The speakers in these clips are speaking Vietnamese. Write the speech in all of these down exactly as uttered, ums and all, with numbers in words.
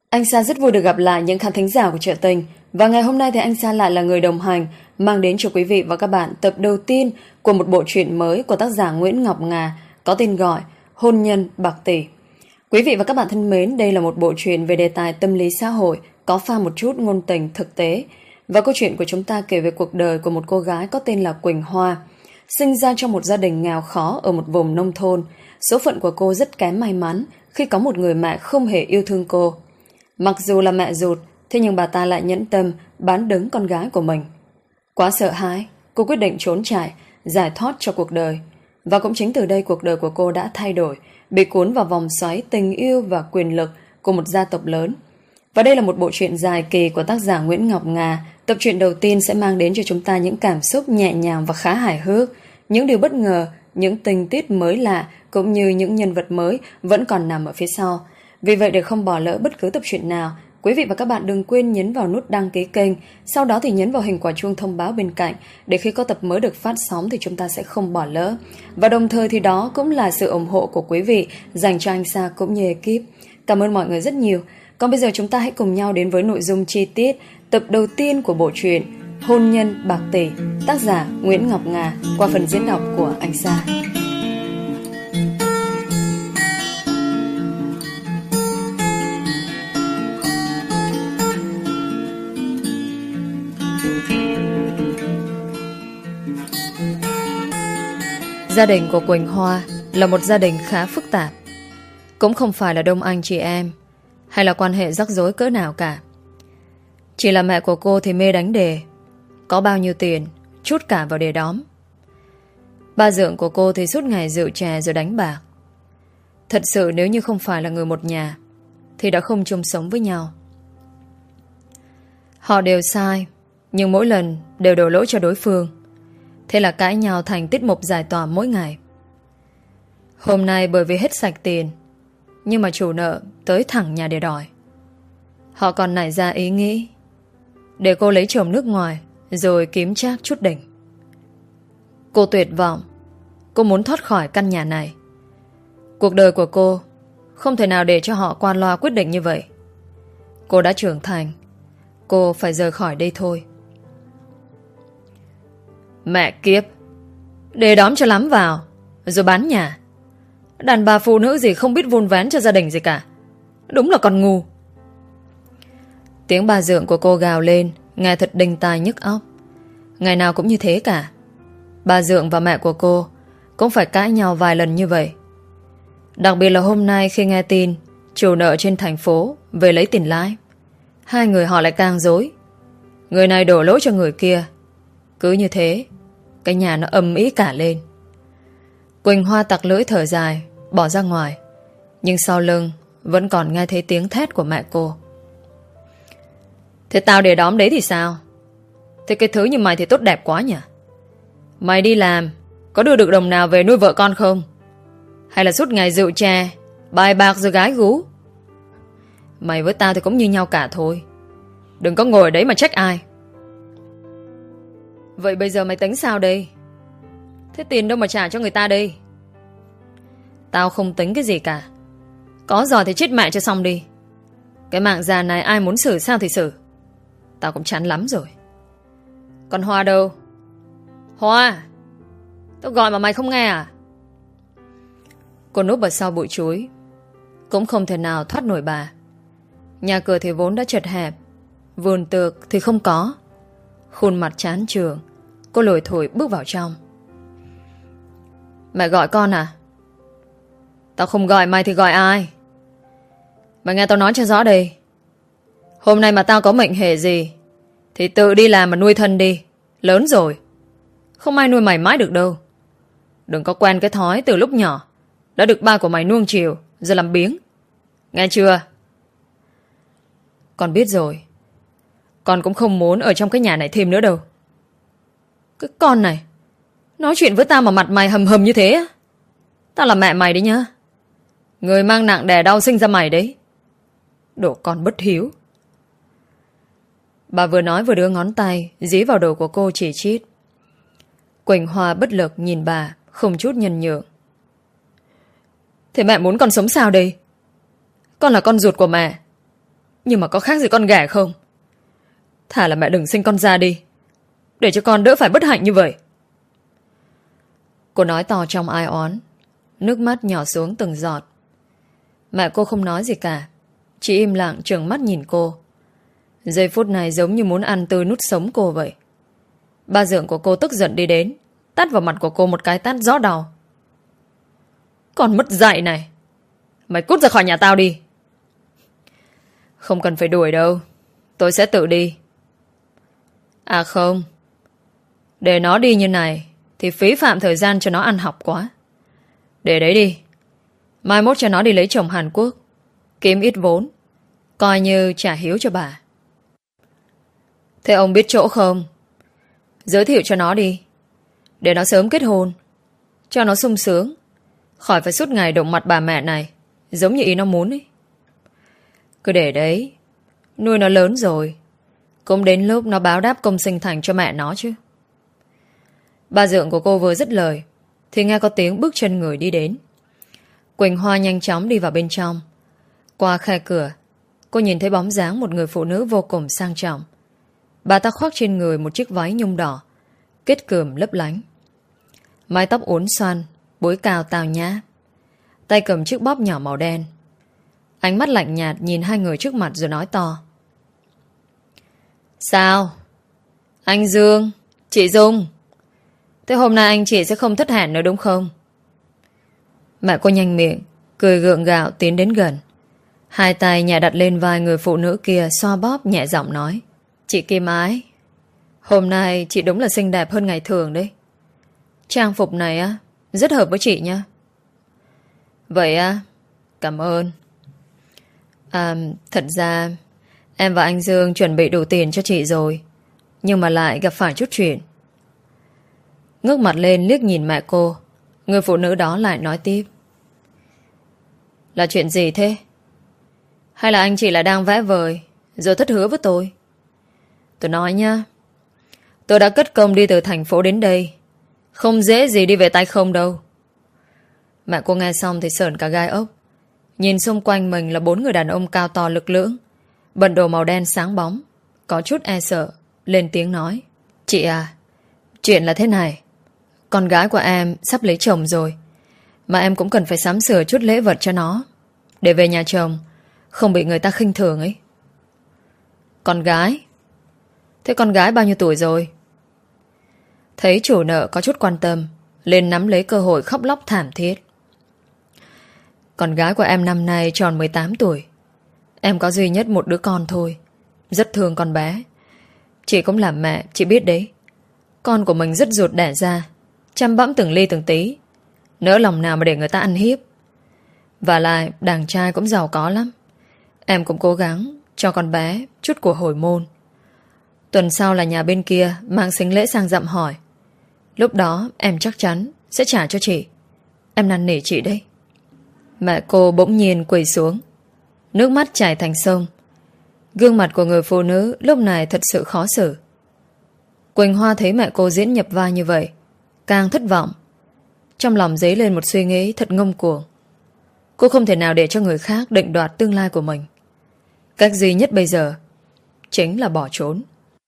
Anh Sa rất vui được gặp lại những khán thính giả của Chợ Tình. Và ngày hôm nay thì anh Sa lại là người đồng hành mang đến cho quý vị và các bạn tập đầu tiên của một bộ truyện mới của tác giả Nguyễn Ngọc Ngà có tên gọi Hôn Nhân Bạc Tỷ. Quý vị và các bạn thân mến, đây là một bộ truyện về đề tài tâm lý xã hội, có pha một chút ngôn tình thực tế. Và câu chuyện của chúng ta kể về cuộc đời của một cô gái có tên là Quỳnh Hoa, sinh ra trong một gia đình nghèo khó ở một vùng nông thôn. Số phận của cô rất kém may mắn khi có một người mẹ không hề yêu thương cô. Mặc dù là mẹ ruột, thế nhưng bà ta lại nhẫn tâm bán đứng con gái của mình. Quá sợ hãi, cô quyết định trốn chạy, giải thoát cho cuộc đời. Và cũng chính từ đây cuộc đời của cô đã thay đổi, bị cuốn vào vòng xoáy tình yêu và quyền lực của một gia tộc lớn. Và đây là một bộ truyện dài kỳ của tác giả Nguyễn Ngọc Ngà. Tập truyện đầu tiên sẽ mang đến cho chúng ta những cảm xúc nhẹ nhàng và khá hài hước, những điều bất ngờ, những tình tiết mới lạ cũng như những nhân vật mới vẫn còn nằm ở phía sau. Vì vậy để không bỏ lỡ bất cứ tập truyện nào, quý vị và các bạn đừng quên nhấn vào nút đăng ký kênh, sau đó thì nhấn vào hình quả chuông thông báo bên cạnh để khi có tập mới được phát sóng thì chúng ta sẽ không bỏ lỡ. Và đồng thời thì đó cũng là sự ủng hộ của quý vị dành cho anh Sa cũng như ekip. Cảm ơn mọi người rất nhiều. Còn bây giờ chúng ta hãy cùng nhau đến với nội dung chi tiết tập đầu tiên của bộ truyện Hôn Nhân Bạc Tỷ, tác giả Nguyễn Ngọc Ngà qua phần diễn đọc của anh Sa. Gia đình của Quỳnh Hoa là một gia đình khá phức tạp. Cũng không phải là đông anh chị em hay là quan hệ rắc rối cỡ nào cả. Chỉ là mẹ của cô thì mê đánh đề, có bao nhiêu tiền trút cả vào đề đóm. Ba dượng của cô thì suốt ngày rượu chè rồi đánh bạc. Thật sự nếu như không phải là người một nhà thì đã không chung sống với nhau. Họ đều sai, nhưng mỗi lần đều đổ lỗi cho đối phương. Thế là cãi nhau thành tiết mục giải tỏa mỗi ngày. Hôm nay bởi vì hết sạch tiền, nhưng mà chủ nợ tới thẳng nhà để đòi. Họ còn nảy ra ý nghĩ để cô lấy chồng nước ngoài rồi kiếm trác chút đỉnh. Cô tuyệt vọng. Cô muốn thoát khỏi căn nhà này. Cuộc đời của cô không thể nào để cho họ qua loa quyết định như vậy. Cô đã trưởng thành. Cô phải rời khỏi đây thôi. Mẹ kiếp, để đóm cho lắm vào rồi bán nhà. Đàn bà phụ nữ gì không biết vun vén cho gia đình gì cả. Đúng là con ngu. Tiếng bà dượng của cô gào lên, nghe thật đinh tai nhức óc. Ngày nào cũng như thế cả. Bà dượng và mẹ của cô cũng phải cãi nhau vài lần như vậy. Đặc biệt là hôm nay khi nghe tin chủ nợ trên thành phố về lấy tiền lãi, hai người họ lại càng rối. Người này đổ lỗi cho người kia. Cứ như thế, cái nhà nó ầm ĩ cả lên. Quỳnh Hoa tặc lưỡi thở dài, bỏ ra ngoài. Nhưng sau lưng vẫn còn nghe thấy tiếng thét của mẹ cô. Thế tao để đóm đấy thì sao? Thế cái thứ như mày thì tốt đẹp quá nhỉ? Mày đi làm có đưa được đồng nào về nuôi vợ con không? Hay là suốt ngày rượu chè, bài bạc rồi gái gú? Mày với tao thì cũng như nhau cả thôi. Đừng có ngồi ở đấy mà trách ai. Vậy bây giờ mày tính sao đây? Thế tiền đâu mà trả cho người ta đây? Tao không tính cái gì cả. Có giỏi thì chết mẹ cho xong đi. Cái mạng già này ai muốn xử sao thì xử. Tao cũng chán lắm rồi. Còn Hoa đâu? Hoa, tao gọi mà mày không nghe à? Cô núp ở sau bụi chuối, cũng không thể nào thoát nổi bà. Nhà cửa thì vốn đã chật hẹp, vườn tược thì không có. Khuôn mặt chán chường, cô lủi thủi bước vào trong. Mẹ gọi con à? Tao không gọi mày thì gọi ai? Mày nghe tao nói cho rõ đây. Hôm nay mà tao có mệnh hệ gì thì tự đi làm mà nuôi thân đi. Lớn rồi, không ai nuôi mày mãi được đâu. Đừng có quen cái thói từ lúc nhỏ đã được ba của mày nuông chiều rồi làm biếng. Nghe chưa? Con biết rồi. Con cũng không muốn ở trong cái nhà này thêm nữa đâu. Cái con này nói chuyện với tao mà mặt mày hầm hầm như thế á? Tao là mẹ mày đấy nhá. Người mang nặng đè đau sinh ra mày đấy. Đồ con bất hiếu. Bà vừa nói vừa đưa ngón tay dí vào đầu của cô chỉ chít. Quỳnh Hoa bất lực nhìn bà, không chút nhân nhượng. Thế mẹ muốn con sống sao đây? Con là con ruột của mẹ. Nhưng mà có khác gì con ghẻ không? Thà là mẹ đừng sinh con ra đi, để cho con đỡ phải bất hạnh như vậy. Cô nói to trong ai oán, nước mắt nhỏ xuống từng giọt. Mẹ cô không nói gì cả, chỉ im lặng trừng mắt nhìn cô. Giây phút này giống như muốn ăn tươi nuốt sống cô vậy. Ba dượng của cô tức giận đi đến, tát vào mặt của cô một cái tát rõ đau. Con mất dạy này, mày cút ra khỏi nhà tao đi. Không cần phải đuổi đâu, tôi sẽ tự đi. À không, để nó đi như này thì phí phạm thời gian cho nó ăn học quá. Để đấy đi, mai mốt cho nó đi lấy chồng Hàn Quốc, kiếm ít vốn, coi như trả hiếu cho bà. Thế ông biết chỗ không? Giới thiệu cho nó đi, để nó sớm kết hôn, cho nó sung sướng, khỏi phải suốt ngày động mặt bà mẹ này, giống như ý nó muốn ấy. Cứ để đấy, nuôi nó lớn rồi, cũng đến lúc nó báo đáp công sinh thành cho mẹ nó chứ. Ba dượng của cô vừa dứt lời thì nghe có tiếng bước chân người đi đến. Quỳnh Hoa nhanh chóng đi vào bên trong. Qua khe cửa, cô nhìn thấy bóng dáng một người phụ nữ vô cùng sang trọng. Bà ta khoác trên người một chiếc váy nhung đỏ, kết cườm lấp lánh. Mái tóc uốn xoăn, búi cao tào nhã, tay cầm chiếc bóp nhỏ màu đen. Ánh mắt lạnh nhạt nhìn hai người trước mặt rồi nói to. Sao? Anh Dương, chị Dung, thế hôm nay anh chị sẽ không thất hẹn nữa đúng không? Mẹ cô nhanh miệng, cười gượng gạo tiến đến gần. Hai tay nhẹ đặt lên vai người phụ nữ kia, xoa bóp nhẹ giọng nói. Chị Kim Ái, hôm nay chị đúng là xinh đẹp hơn ngày thường đấy. Trang phục này á, rất hợp với chị nha. Vậy á, cảm ơn. À, thật ra em và anh Dương chuẩn bị đủ tiền cho chị rồi, nhưng mà lại gặp phải chút chuyện. Ngước mặt lên liếc nhìn mẹ cô, người phụ nữ đó lại nói tiếp. Là chuyện gì thế? Hay là anh chị lại đang vẽ vời rồi thất hứa với tôi? Tôi nói nha, tôi đã cất công đi từ thành phố đến đây, không dễ gì đi về tay không đâu. Mẹ cô nghe xong thì sởn cả gai ốc. Nhìn xung quanh mình là bốn người đàn ông cao to lực lưỡng, bận đồ màu đen sáng bóng, có chút e sợ, lên tiếng nói. Chị à, chuyện là thế này. Con gái của em sắp lấy chồng rồi, mà em cũng cần phải sắm sửa chút lễ vật cho nó, để về nhà chồng không bị người ta khinh thường ấy. Con gái? Thế con gái bao nhiêu tuổi rồi? Thấy chủ nợ có chút quan tâm, lên nắm lấy cơ hội khóc lóc thảm thiết. Con gái của em năm nay tròn mười tám tuổi. Em có duy nhất một đứa con thôi, rất thương con bé. Chị cũng làm mẹ, chị biết đấy. Con của mình rất ruột đẻ ra, chăm bẵm từng ly từng tí, nỡ lòng nào mà để người ta ăn hiếp. Và lại đàn trai cũng giàu có lắm. Em cũng cố gắng cho con bé chút của hồi môn. Tuần sau là nhà bên kia mang sính lễ sang dặm hỏi. Lúc đó em chắc chắn sẽ trả cho chị. Em năn nỉ chị đấy. Mẹ cô bỗng nhiên quỳ xuống, nước mắt chảy thành sông. Gương mặt của người phụ nữ lúc này thật sự khó xử. Quỳnh Hoa thấy mẹ cô diễn nhập vai như vậy, càng thất vọng. Trong lòng dấy lên một suy nghĩ thật ngông cuồng. Cô không thể nào để cho người khác định đoạt tương lai của mình. Cách duy nhất bây giờ chính là bỏ trốn.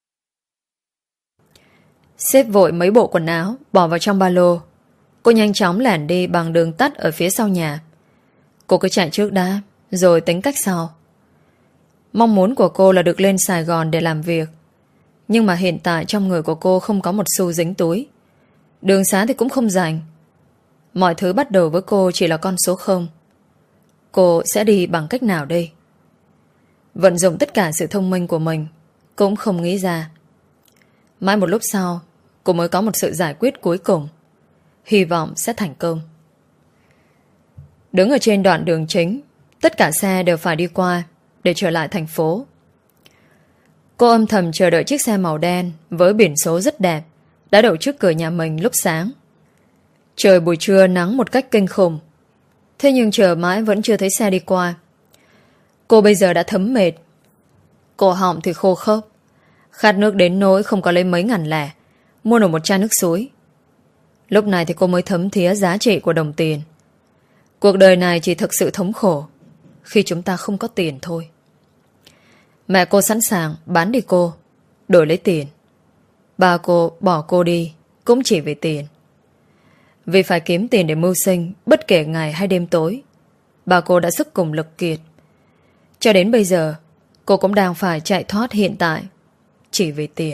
Xếp vội mấy bộ quần áo bỏ vào trong ba lô, cô nhanh chóng lẻn đi bằng đường tắt ở phía sau nhà. Cô cứ chạy trước đã, rồi tính cách sau. Mong muốn của cô là được lên Sài Gòn để làm việc, nhưng mà hiện tại trong người của cô không có một xu dính túi. Đường xá thì cũng không dành. Mọi thứ bắt đầu với cô chỉ là con số không. Cô sẽ đi bằng cách nào đây? Vận dụng tất cả sự thông minh của mình cũng không nghĩ ra. Mãi một lúc sau, cô mới có một sự giải quyết cuối cùng, hy vọng sẽ thành công. Đứng ở trên đoạn đường chính, tất cả xe đều phải đi qua để trở lại thành phố. Cô âm thầm chờ đợi chiếc xe màu đen với biển số rất đẹp đã đậu trước cửa nhà mình lúc sáng. Trời buổi trưa nắng một cách kinh khủng, thế nhưng chờ mãi vẫn chưa thấy xe đi qua. Cô bây giờ đã thấm mệt, cổ họng thì khô khốc, khát nước đến nỗi không có lấy mấy ngàn lẻ mua nổi một chai nước suối. Lúc này thì cô mới thấm thía giá trị của đồng tiền. Cuộc đời này chỉ thực sự thống khổ khi chúng ta không có tiền thôi. Mẹ cô sẵn sàng bán đi cô, đổi lấy tiền. Ba cô bỏ cô đi cũng chỉ vì tiền. Vì phải kiếm tiền để mưu sinh bất kể ngày hay đêm tối, bà cô đã sức cùng lực kiệt. Cho đến bây giờ, cô cũng đang phải chạy thoát hiện tại chỉ vì tiền.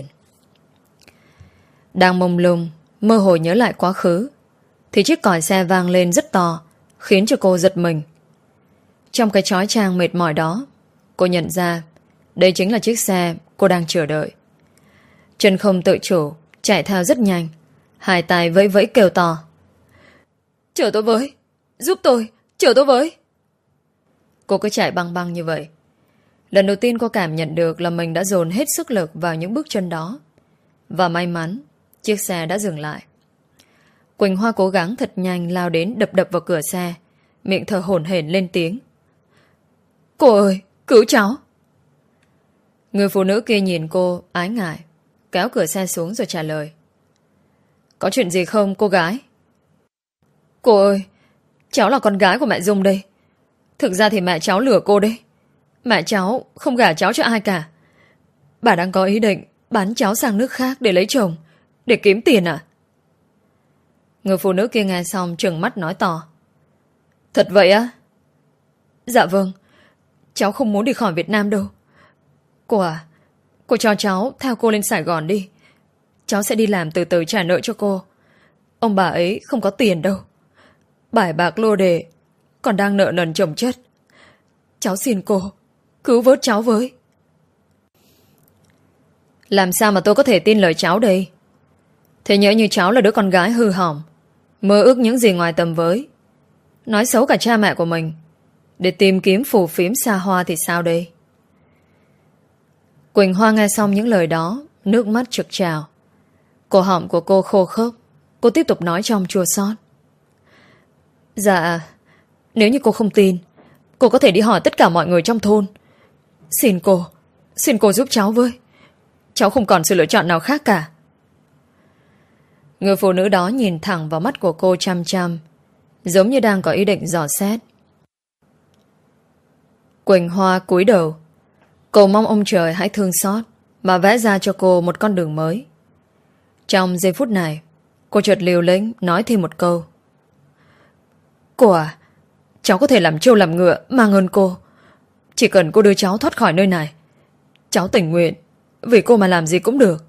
Đang mông lung, mơ hồ nhớ lại quá khứ, thì chiếc còi xe vang lên rất to, khiến cho cô giật mình. Trong cái chói chang mệt mỏi đó, cô nhận ra đây chính là chiếc xe cô đang chờ đợi. Chân không tự chủ, chạy theo rất nhanh, hai tay vẫy vẫy kêu to: "Chở tôi với! Giúp tôi! Chở tôi với!" Cô cứ chạy băng băng như vậy. Lần đầu tiên cô cảm nhận được là mình đã dồn hết sức lực vào những bước chân đó. Và may mắn, chiếc xe đã dừng lại. Quỳnh Hoa cố gắng thật nhanh lao đến đập đập vào cửa xe, miệng thở hổn hển lên tiếng: "Cô ơi, cứu cháu!" Người phụ nữ kia nhìn cô ái ngại, kéo cửa xe xuống rồi trả lời: "Có chuyện gì không cô gái?" "Cô ơi, cháu là con gái của mẹ Dung đây. Thực ra thì mẹ cháu lừa cô đấy. Mẹ cháu không gả cháu cho ai cả. Bà đang có ý định bán cháu sang nước khác để lấy chồng, để kiếm tiền à?" Người phụ nữ kia nghe xong trừng mắt nói to: "Thật vậy á?" "Dạ vâng. Cháu không muốn đi khỏi Việt Nam đâu. Cô à, cô cho cháu theo cô lên Sài Gòn đi. Cháu sẽ đi làm từ từ trả nợ cho cô. Ông bà ấy không có tiền đâu. Bài bạc lô đề, còn đang nợ nần chồng chất. Cháu xin cô, cứu vớt cháu với." Làm sao mà tôi có thể tin lời cháu đây? Thế nhỡ như cháu là đứa con gái hư hỏng, mơ ước những gì ngoài tầm với, nói xấu cả cha mẹ của mình để tìm kiếm phù phiếm xa hoa thì sao đây? Quỳnh Hoa nghe xong những lời đó, nước mắt trực trào. Cổ họng của cô khô khốc. Cô tiếp tục nói trong chua xót: "Dạ, nếu như cô không tin, cô có thể đi hỏi tất cả mọi người trong thôn. Xin cô, xin cô giúp cháu với. Cháu không còn sự lựa chọn nào khác cả." Người phụ nữ đó nhìn thẳng vào mắt của cô chăm chăm, giống như đang có ý định dò xét. Quỳnh Hoa cúi đầu. Cô mong ông trời hãy thương xót mà vẽ ra cho cô một con đường mới. Trong giây phút này, cô chợt liều lĩnh nói thêm một câu: "Cô à, cháu có thể làm trâu làm ngựa mang ơn cô. Chỉ cần cô đưa cháu thoát khỏi nơi này, cháu tình nguyện vì cô mà làm gì cũng được."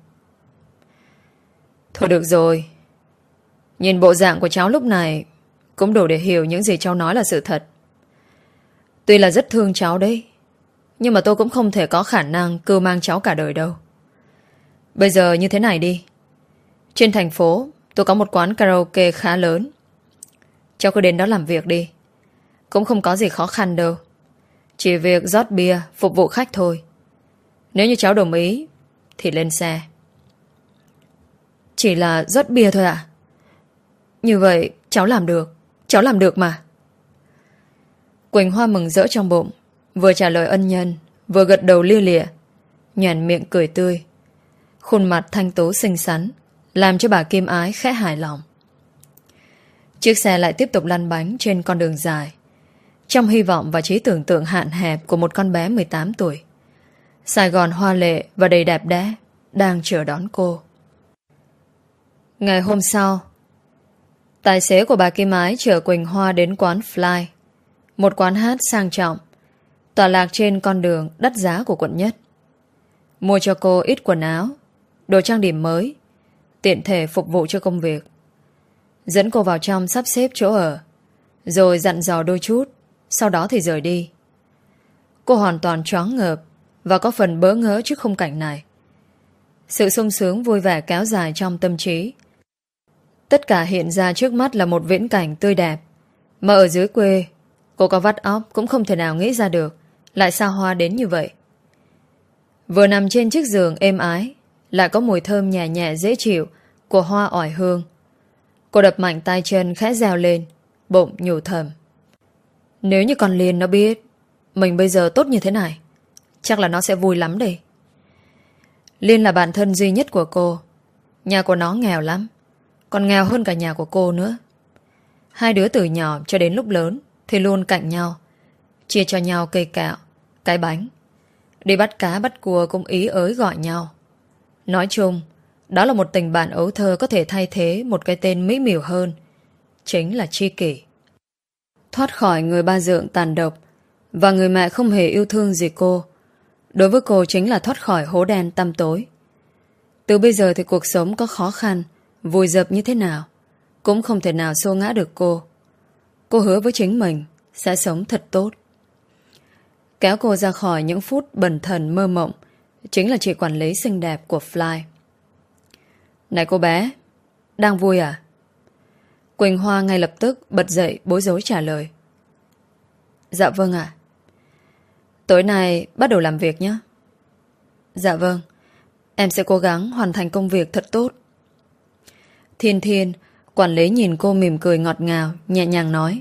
Thôi được rồi. Nhìn bộ dạng của cháu lúc này cũng đủ để hiểu những gì cháu nói là sự thật. Tuy là rất thương cháu đấy, nhưng mà tôi cũng không thể có khả năng cưu mang cháu cả đời đâu. Bây giờ như thế này đi. Trên thành phố tôi có một quán karaoke khá lớn. Cháu cứ đến đó làm việc đi. Cũng không có gì khó khăn đâu. Chỉ việc rót bia phục vụ khách thôi. Nếu như cháu đồng ý thì lên xe. Chỉ là rót bia thôi à? Như vậy cháu làm được. Cháu làm được mà. Quỳnh Hoa mừng rỡ trong bụng, vừa trả lời ân nhân, vừa gật đầu lia lịa, nhoẻn miệng cười tươi. Khuôn mặt thanh tú xinh xắn làm cho bà Kim Ái khẽ hài lòng. Chiếc xe lại tiếp tục lăn bánh trên con đường dài, trong hy vọng và trí tưởng tượng hạn hẹp của một con bé mười tám tuổi. Sài Gòn hoa lệ và đầy đẹp đẽ đang chờ đón cô. Ngày hôm sau, tài xế của bà Kim Ái chở Quỳnh Hoa đến quán Fly, một quán hát sang trọng tọa lạc trên con đường đắt giá của quận nhất. Mua cho cô ít quần áo, đồ trang điểm mới, tiện thể phục vụ cho công việc. Dẫn cô vào trong sắp xếp chỗ ở, rồi dặn dò đôi chút, sau đó thì rời đi. Cô hoàn toàn choáng ngợp và có phần bỡ ngỡ trước khung cảnh này. Sự sung sướng vui vẻ kéo dài trong tâm trí. Tất cả hiện ra trước mắt là một viễn cảnh tươi đẹp, mà ở dưới quê cô có vắt óc cũng không thể nào nghĩ ra được lại xa hoa đến như vậy. Vừa nằm trên chiếc giường êm ái, lại có mùi thơm nhẹ nhẹ dễ chịu của hoa oải hương. Cô đập mạnh tay chân khẽ reo lên, bụng nhủ thầm: nếu như con Liên nó biết mình bây giờ tốt như thế này, chắc là nó sẽ vui lắm đây. Liên là bạn thân duy nhất của cô. Nhà của nó nghèo lắm, còn nghèo hơn cả nhà của cô nữa. Hai đứa từ nhỏ cho đến lúc lớn thì luôn cạnh nhau, chia cho nhau cây kẹo, cái bánh. Đi bắt cá bắt cua cũng ý ới gọi nhau. Nói chung, đó là một tình bạn ấu thơ có thể thay thế một cái tên mỹ miều hơn. Chính là tri kỷ. Thoát khỏi người ba dượng tàn độc và người mẹ không hề yêu thương gì cô, đối với cô chính là thoát khỏi hố đen tăm tối. Từ bây giờ thì cuộc sống có khó khăn, vùi dập như thế nào, cũng không thể nào xô ngã được cô. Cô hứa với chính mình sẽ sống thật tốt. Kéo cô ra khỏi những phút bần thần mơ mộng chính là chị quản lý xinh đẹp của Fly. Này cô bé, đang vui à? Quỳnh Hoa ngay lập tức bật dậy bối rối trả lời. Dạ vâng ạ. Tối nay bắt đầu làm việc nhé. Dạ vâng, em sẽ cố gắng hoàn thành công việc thật tốt. Thiên Thiên, quản lý nhìn cô mỉm cười ngọt ngào, nhẹ nhàng nói.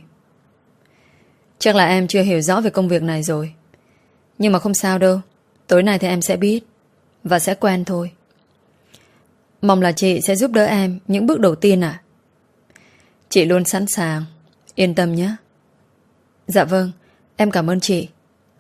Chắc là em chưa hiểu rõ về công việc này rồi. Nhưng mà không sao đâu, tối nay thì em sẽ biết và sẽ quen thôi. Mong là chị sẽ giúp đỡ em những bước đầu tiên ạ. Chị luôn sẵn sàng, yên tâm nhé. Dạ vâng, em cảm ơn chị.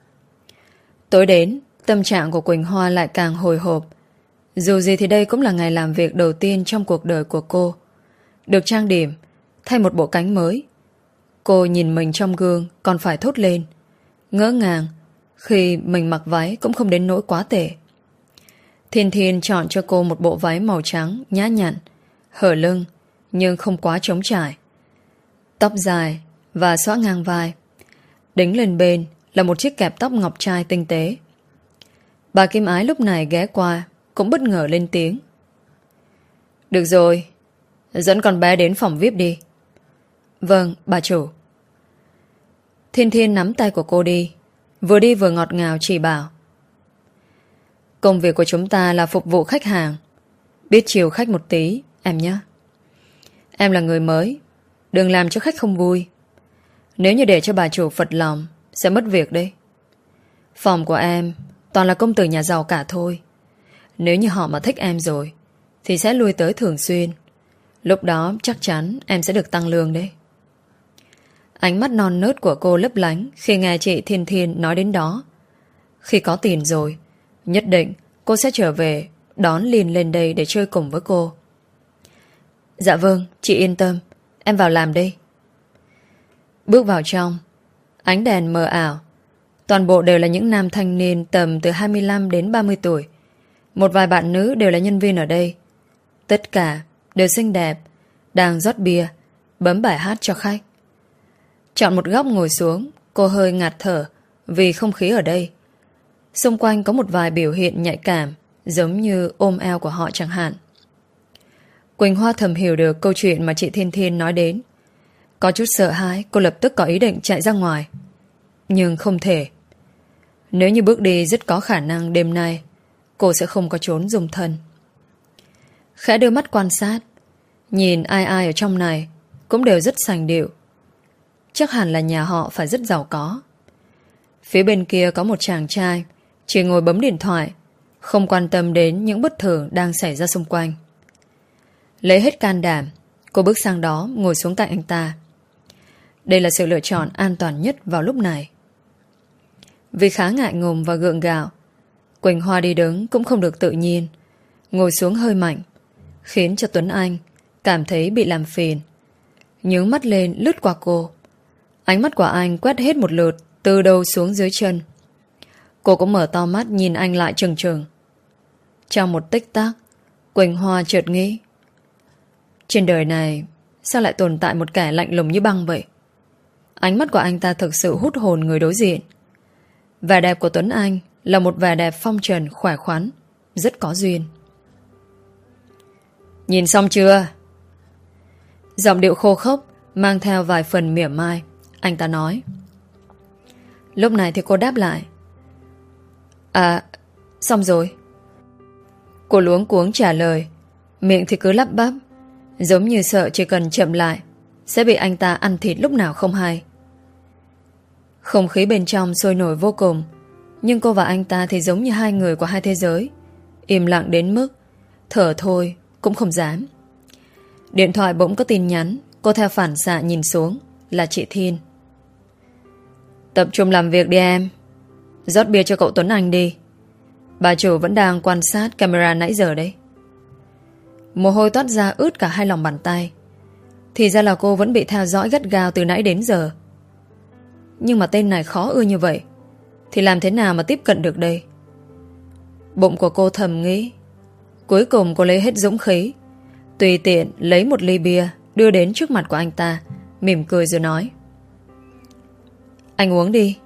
Tối đến, tâm trạng của Quỳnh Hoa lại càng hồi hộp. Dù gì thì đây cũng là ngày làm việc đầu tiên trong cuộc đời của cô. Được trang điểm, thay một bộ cánh mới. Cô nhìn mình trong gương còn phải thốt lên, ngỡ ngàng khi mình mặc váy cũng không đến nỗi quá tệ. Thiên Thiên chọn cho cô một bộ váy màu trắng nhã nhặn, hở lưng nhưng không quá trống trải, tóc dài và xõa ngang vai. Đính lên bên là một chiếc kẹp tóc ngọc trai tinh tế. Bà Kim Ái lúc này ghé qua cũng bất ngờ lên tiếng. Được rồi, dẫn con bé đến phòng vi ai pi đi. Vâng, bà chủ. Thiên Thiên nắm tay của cô đi, vừa đi vừa ngọt ngào chỉ bảo. Công việc của chúng ta là phục vụ khách hàng, biết chiều khách một tí, em nhé. Em là người mới, đừng làm cho khách không vui. Nếu như để cho bà chủ phật lòng, sẽ mất việc đấy. Phòng của em toàn là công tử nhà giàu cả thôi. Nếu như họ mà thích em rồi thì sẽ lui tới thường xuyên. Lúc đó chắc chắn em sẽ được tăng lương đấy. Ánh mắt non nớt của cô lấp lánh khi nghe chị Thiên Thiên nói đến đó. Khi có tiền rồi, nhất định cô sẽ trở về đón liền lên đây để chơi cùng với cô. Dạ vâng, chị yên tâm, em vào làm đây. Bước vào trong, ánh đèn mờ ảo. Toàn bộ đều là những nam thanh niên tầm từ hai mươi lăm đến ba mươi tuổi. Một vài bạn nữ đều là nhân viên ở đây. Tất cả đều xinh đẹp, đang rót bia, bấm bài hát cho khách. Chọn một góc ngồi xuống, cô hơi ngạt thở vì không khí ở đây. Xung quanh có một vài biểu hiện nhạy cảm, giống như ôm eo của họ chẳng hạn. Quỳnh Hoa thầm hiểu được câu chuyện mà chị Thiên Thiên nói đến. Có chút sợ hãi, cô lập tức có ý định chạy ra ngoài. Nhưng không thể. Nếu như bước đi rất có khả năng đêm nay cô sẽ không có trốn dung thân. Khẽ đưa mắt quan sát, nhìn ai ai ở trong này cũng đều rất sành điệu. Chắc hẳn là nhà họ phải rất giàu có. Phía bên kia có một chàng trai chỉ ngồi bấm điện thoại, không quan tâm đến những bất thường đang xảy ra xung quanh. Lấy hết can đảm, cô bước sang đó ngồi xuống cạnh anh ta. Đây là sự lựa chọn an toàn nhất vào lúc này. Vì khá ngại ngùng và gượng gạo, Quỳnh Hoa đi đứng cũng không được tự nhiên, ngồi xuống hơi mạnh, khiến cho Tuấn Anh cảm thấy bị làm phiền. Nhướng mắt lên lướt qua cô. Ánh mắt của anh quét hết một lượt từ đầu xuống dưới chân. Cô cũng mở to mắt nhìn anh lại chừng chừng. Trong một tích tắc, Quỳnh Hoa chợt nghĩ, trên đời này sao lại tồn tại một kẻ lạnh lùng như băng vậy? Ánh mắt của anh ta thực sự hút hồn người đối diện. Vẻ đẹp của Tuấn Anh là một vẻ đẹp phong trần khỏe khoắn, rất có duyên. Nhìn xong chưa? Giọng điệu khô khốc mang theo vài phần mỉa mai, anh ta nói. Lúc này thì cô đáp lại. À, xong rồi. Cô luống cuống trả lời, miệng thì cứ lắp bắp, giống như sợ chỉ cần chậm lại sẽ bị anh ta ăn thịt lúc nào không hay. Không khí bên trong sôi nổi vô cùng, nhưng cô và anh ta thì giống như hai người của hai thế giới, im lặng đến mức thở thôi cũng không dám. Điện thoại bỗng có tin nhắn. Cô theo phản xạ nhìn xuống, là chị Thiên. Tập trung làm việc đi em. Rót bia cho cậu Tuấn Anh đi, Bà chủ vẫn đang quan sát camera nãy giờ đấy. Mồ hôi toát ra ướt cả hai lòng bàn tay. Thì ra là cô vẫn bị theo dõi gắt gao từ nãy đến giờ. Nhưng mà tên này khó ưa như vậy thì làm thế nào mà tiếp cận được đây? Bụng của cô thầm nghĩ. Cuối cùng cô lấy hết dũng khí, tùy tiện lấy một ly bia đưa đến trước mặt của anh ta, mỉm cười rồi nói: Anh uống đi.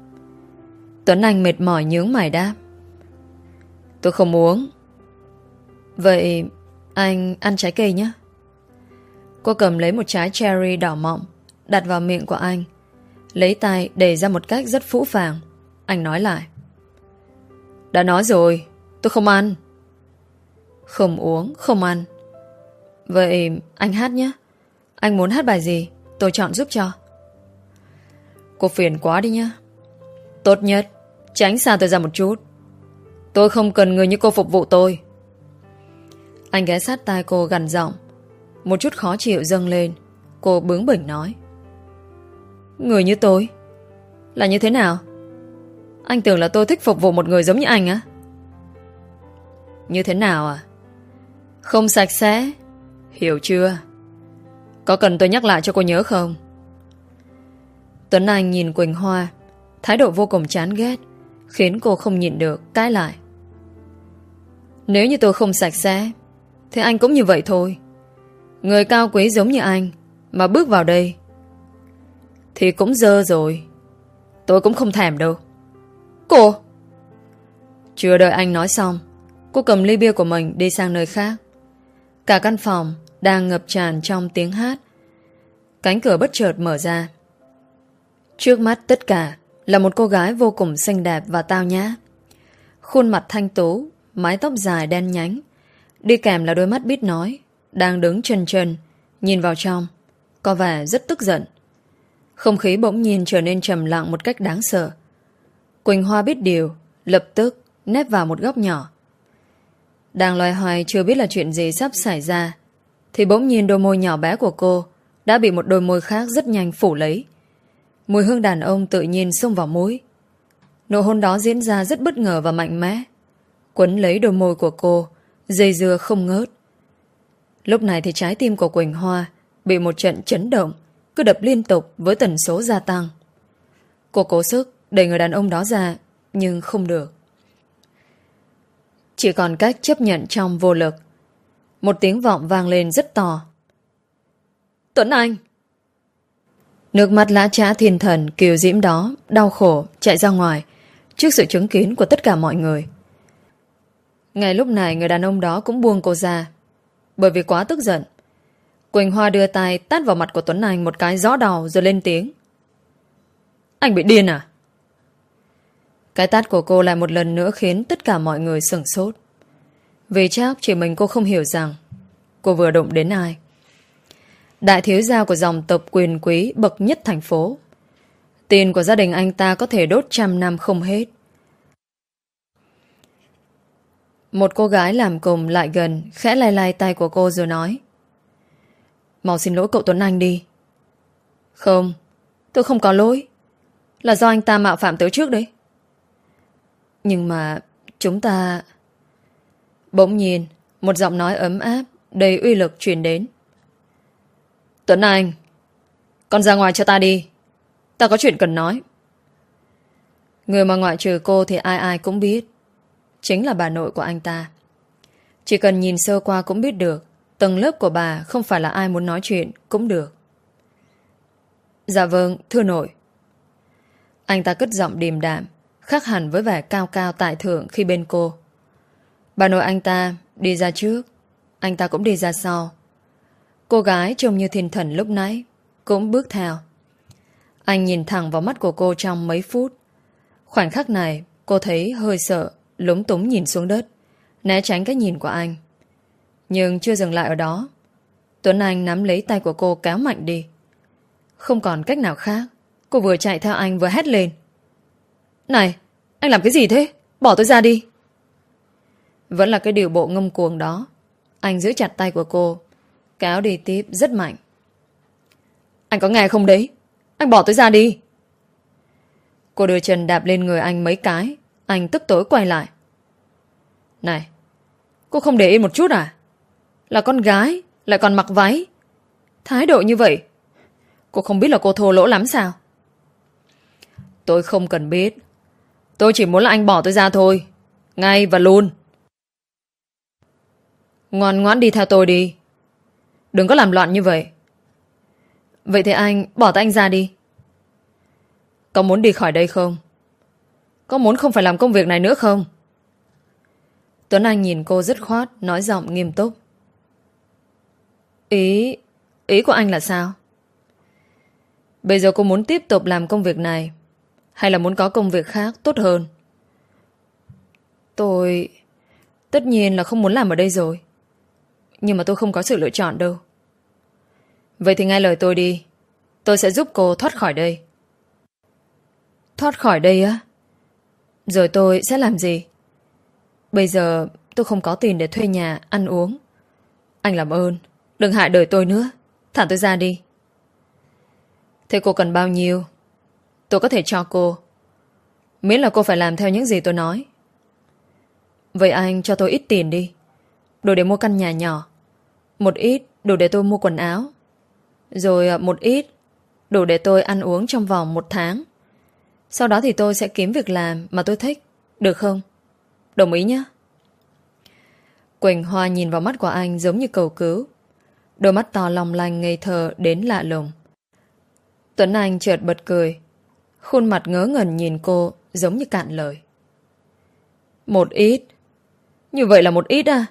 Tuấn Anh mệt mỏi nhướng mày đáp: Tôi không uống. Vậy anh ăn trái cây nhé. Cô cầm lấy một trái cherry đỏ mọng, đặt vào miệng của anh, lấy tay đẩy ra một cách rất phũ phàng. Anh nói lại: Đã nói rồi, tôi không ăn. Không uống, không ăn. Vậy anh hát nhé. Anh muốn hát bài gì, tôi chọn giúp cho. Cô phiền quá đi nhá. Tốt nhất tránh xa tôi ra một chút. Tôi không cần người như cô phục vụ tôi. Anh ghé sát tai cô gằn giọng. Một chút khó chịu dâng lên. Cô bướng bỉnh nói: Người như tôi là như thế nào? Anh tưởng là tôi thích phục vụ một người giống như anh á? Như thế nào à? Không sạch sẽ, hiểu chưa? Có cần tôi nhắc lại cho cô nhớ không? Tuấn Anh nhìn Quỳnh Hoa, thái độ vô cùng chán ghét, khiến cô không nhịn được cãi lại. Nếu như tôi không sạch sẽ thì anh cũng như vậy thôi. Người cao quý giống như anh mà bước vào đây thì cũng dơ rồi. Tôi cũng không thèm đâu. Cô! Chưa đợi anh nói xong, cô cầm ly bia của mình đi sang nơi khác. Cả căn phòng đang ngập tràn trong tiếng hát. Cánh cửa bất chợt mở ra. Trước mắt tất cả là một cô gái vô cùng xinh đẹp và tao nhã. Khuôn mặt thanh tú, mái tóc dài đen nhánh, đi kèm là đôi mắt biết nói, đang đứng chần chần nhìn vào trong, có vẻ rất tức giận. Không khí bỗng nhiên trở nên trầm lặng một cách đáng sợ. Quỳnh Hoa biết điều, lập tức nép vào một góc nhỏ. Đang loay hoay chưa biết là chuyện gì sắp xảy ra, thì bỗng nhiên đôi môi nhỏ bé của cô đã bị một đôi môi khác rất nhanh phủ lấy. Mùi hương đàn ông tự nhiên xông vào mũi. Nụ hôn đó diễn ra rất bất ngờ và mạnh mẽ, quấn lấy đôi môi của cô, dây dưa không ngớt. Lúc này thì trái tim của Quỳnh Hoa bị một trận chấn động, cứ đập liên tục với tần số gia tăng. Cô cố sức đẩy người đàn ông đó ra, nhưng không được. Chỉ còn cách chấp nhận trong vô lực. Một tiếng vọng vang lên rất to. Tuấn Anh! Nước mắt lã chã thiên thần kiều diễm đó đau khổ chạy ra ngoài trước sự chứng kiến của tất cả mọi người. Ngay lúc này người đàn ông đó cũng buông cô ra, bởi vì quá tức giận. Quỳnh Hoa đưa tay tát vào mặt của Tuấn Anh một cái rõ đau rồi lên tiếng: Anh bị điên à? Cái tát của cô lại một lần nữa khiến tất cả mọi người sửng sốt. Vì chắc chỉ mình cô không hiểu rằng cô vừa đụng đến ai. Đại thiếu gia của dòng tộc quyền quý bậc nhất thành phố. Tiền của gia đình anh ta có thể đốt trăm năm không hết. Một cô gái làm cùng lại gần, khẽ lay lay tay của cô rồi nói: Mau xin lỗi cậu Tuấn Anh đi. Không, tôi không có lỗi. Là do anh ta mạo phạm tới trước đấy. Nhưng mà chúng ta... Bỗng nhiên một giọng nói ấm áp đầy uy lực truyền đến: Tuấn Anh, con ra ngoài cho ta đi. Ta có chuyện cần nói. Người mà ngoại trừ cô thì ai ai cũng biết, chính là bà nội của anh ta. Chỉ cần nhìn sơ qua cũng biết được tầng lớp của bà không phải là ai muốn nói chuyện cũng được. Dạ vâng, thưa nội. Anh ta cất giọng điềm đạm, khác hẳn với vẻ cao cao tại thượng khi bên cô. Bà nội anh ta đi ra trước, anh ta cũng đi ra sau. Cô gái trông như thiên thần lúc nãy cũng bước theo. Anh nhìn thẳng vào mắt của cô trong mấy phút. Khoảnh khắc này cô thấy hơi sợ, lúng túng nhìn xuống đất, né tránh cái nhìn của anh. Nhưng chưa dừng lại ở đó. Tuấn Anh nắm lấy tay của cô kéo mạnh đi. Không còn cách nào khác, cô vừa chạy theo anh vừa hét lên: Này, anh làm cái gì thế? Bỏ tôi ra đi. Vẫn là cái điều bộ ngông cuồng đó. Anh giữ chặt tay của cô, kéo đi tiếp rất mạnh. Anh có nghe không đấy? Anh bỏ tôi ra đi. Cô đưa chân đạp lên người anh mấy cái. Anh tức tối quay lại. Này, cô không để ý một chút à? Là con gái, lại còn mặc váy. Thái độ như vậy, cô không biết là cô thô lỗ lắm sao? Tôi không cần biết. Tôi chỉ muốn là anh bỏ tôi ra thôi. Ngay và luôn. Ngoan ngoãn đi theo tôi đi. Đừng có làm loạn như vậy. Vậy thì anh bỏ tay anh ra đi. Có muốn đi khỏi đây không? Có muốn không phải làm công việc này nữa không? Tuấn Anh nhìn cô dứt khoát, nói giọng nghiêm túc. Ý... Ý của anh là sao? Bây giờ cô muốn tiếp tục làm công việc này, hay là muốn có công việc khác tốt hơn? Tôi... Tất nhiên là không muốn làm ở đây rồi. Nhưng mà tôi không có sự lựa chọn đâu. Vậy thì nghe lời tôi đi. Tôi sẽ giúp cô thoát khỏi đây. Thoát khỏi đây á? Rồi tôi sẽ làm gì? Bây giờ tôi không có tiền để thuê nhà, ăn uống. Anh làm ơn, đừng hại đời tôi nữa. Thả tôi ra đi. Thế cô cần bao nhiêu? Tôi có thể cho cô. Miễn là cô phải làm theo những gì tôi nói. Vậy anh cho tôi ít tiền đi. Đủ để mua căn nhà nhỏ. Một ít đủ để tôi mua quần áo. Rồi một ít đủ để tôi ăn uống trong vòng một tháng. Sau đó thì tôi sẽ kiếm việc làm mà tôi thích. Được không? Đồng ý nhé. Quỳnh Hoa nhìn vào mắt của anh giống như cầu cứu. Đôi mắt to long lanh ngây thơ đến lạ lùng. Tuấn Anh chợt bật cười. Khuôn mặt ngớ ngẩn nhìn cô giống như cạn lời. Một ít? Như vậy là một ít à?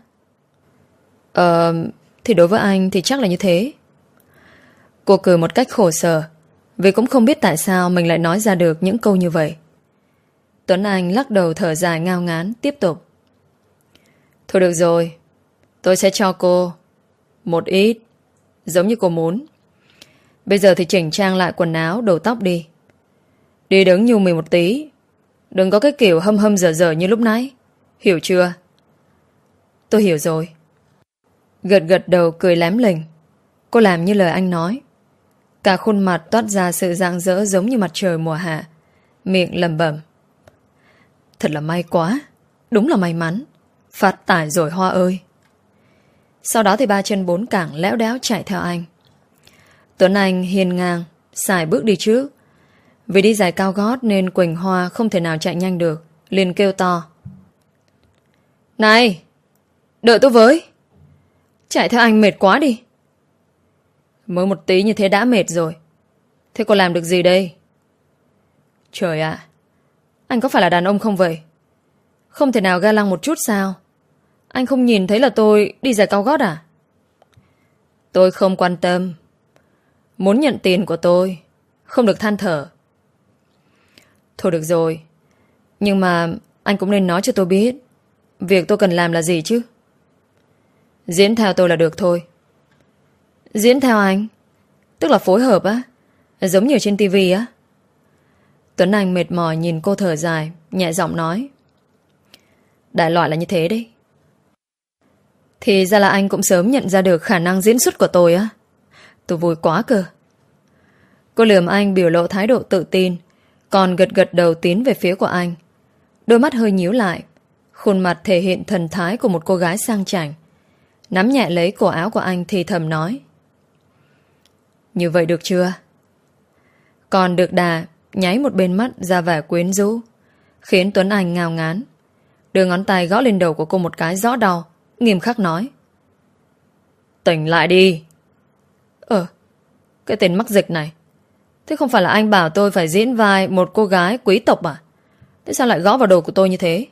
Ờ... Thì đối với anh thì chắc là như thế. Cô cười một cách khổ sở, vì cũng không biết tại sao mình lại nói ra được những câu như vậy. Tuấn Anh lắc đầu thở dài ngao ngán, tiếp tục. Thôi được rồi, tôi sẽ cho cô một ít, giống như cô muốn. Bây giờ thì chỉnh trang lại quần áo, đầu tóc đi. Đi đứng nhu mì một tí. Đừng có cái kiểu hâm hâm dở dở như lúc nãy. Hiểu chưa? Tôi hiểu rồi. Gật gật đầu cười lém lềnh. Cô làm như lời anh nói. Cả khuôn mặt toát ra sự rạng rỡ giống như mặt trời mùa hạ. Miệng lẩm bẩm. Thật là may quá. Đúng là may mắn. Phát tải rồi Hoa ơi. Sau đó thì ba chân bốn cẳng léo đéo chạy theo anh. Tuấn Anh hiên ngang sải bước đi trước. Vì đi giày cao gót nên Quỳnh Hoa không thể nào chạy nhanh được. Liền kêu to. Này, đợi tôi với. Chạy theo anh mệt quá đi. Mới một tí như thế đã mệt rồi. Thế cô làm được gì đây? Trời ạ, anh có phải là đàn ông không vậy? Không thể nào ga lăng một chút sao? Anh không nhìn thấy là tôi đi giày cao gót à? Tôi không quan tâm. Muốn nhận tiền của tôi, không được than thở. Thôi được rồi. Nhưng mà anh cũng nên nói cho tôi biết việc tôi cần làm là gì chứ. Diễn theo tôi là được thôi. Diễn theo anh? Tức là phối hợp á? Giống như trên tivi á? Tuấn Anh mệt mỏi nhìn cô thở dài, nhẹ giọng nói. Đại loại là như thế đấy. Thì ra là anh cũng sớm nhận ra được khả năng diễn xuất của tôi á. Tôi vui quá cơ. Cô lườm anh biểu lộ thái độ tự tin, còn gật gật đầu tiến về phía của anh. Đôi mắt hơi nhíu lại, khuôn mặt thể hiện thần thái của một cô gái sang chảnh. Nắm nhẹ lấy cổ áo của anh thì thầm nói. Như vậy được chưa? Còn được đà nháy một bên mắt ra vẻ quyến rũ, khiến Tuấn Anh ngao ngán. Đưa ngón tay gõ lên đầu của cô một cái rõ đau, nghiêm khắc nói. Tỉnh lại đi. Ờ, cái tên mắc dịch này. Thế không phải là anh bảo tôi phải diễn vai một cô gái quý tộc à? Thế sao lại gõ vào đầu của tôi như thế?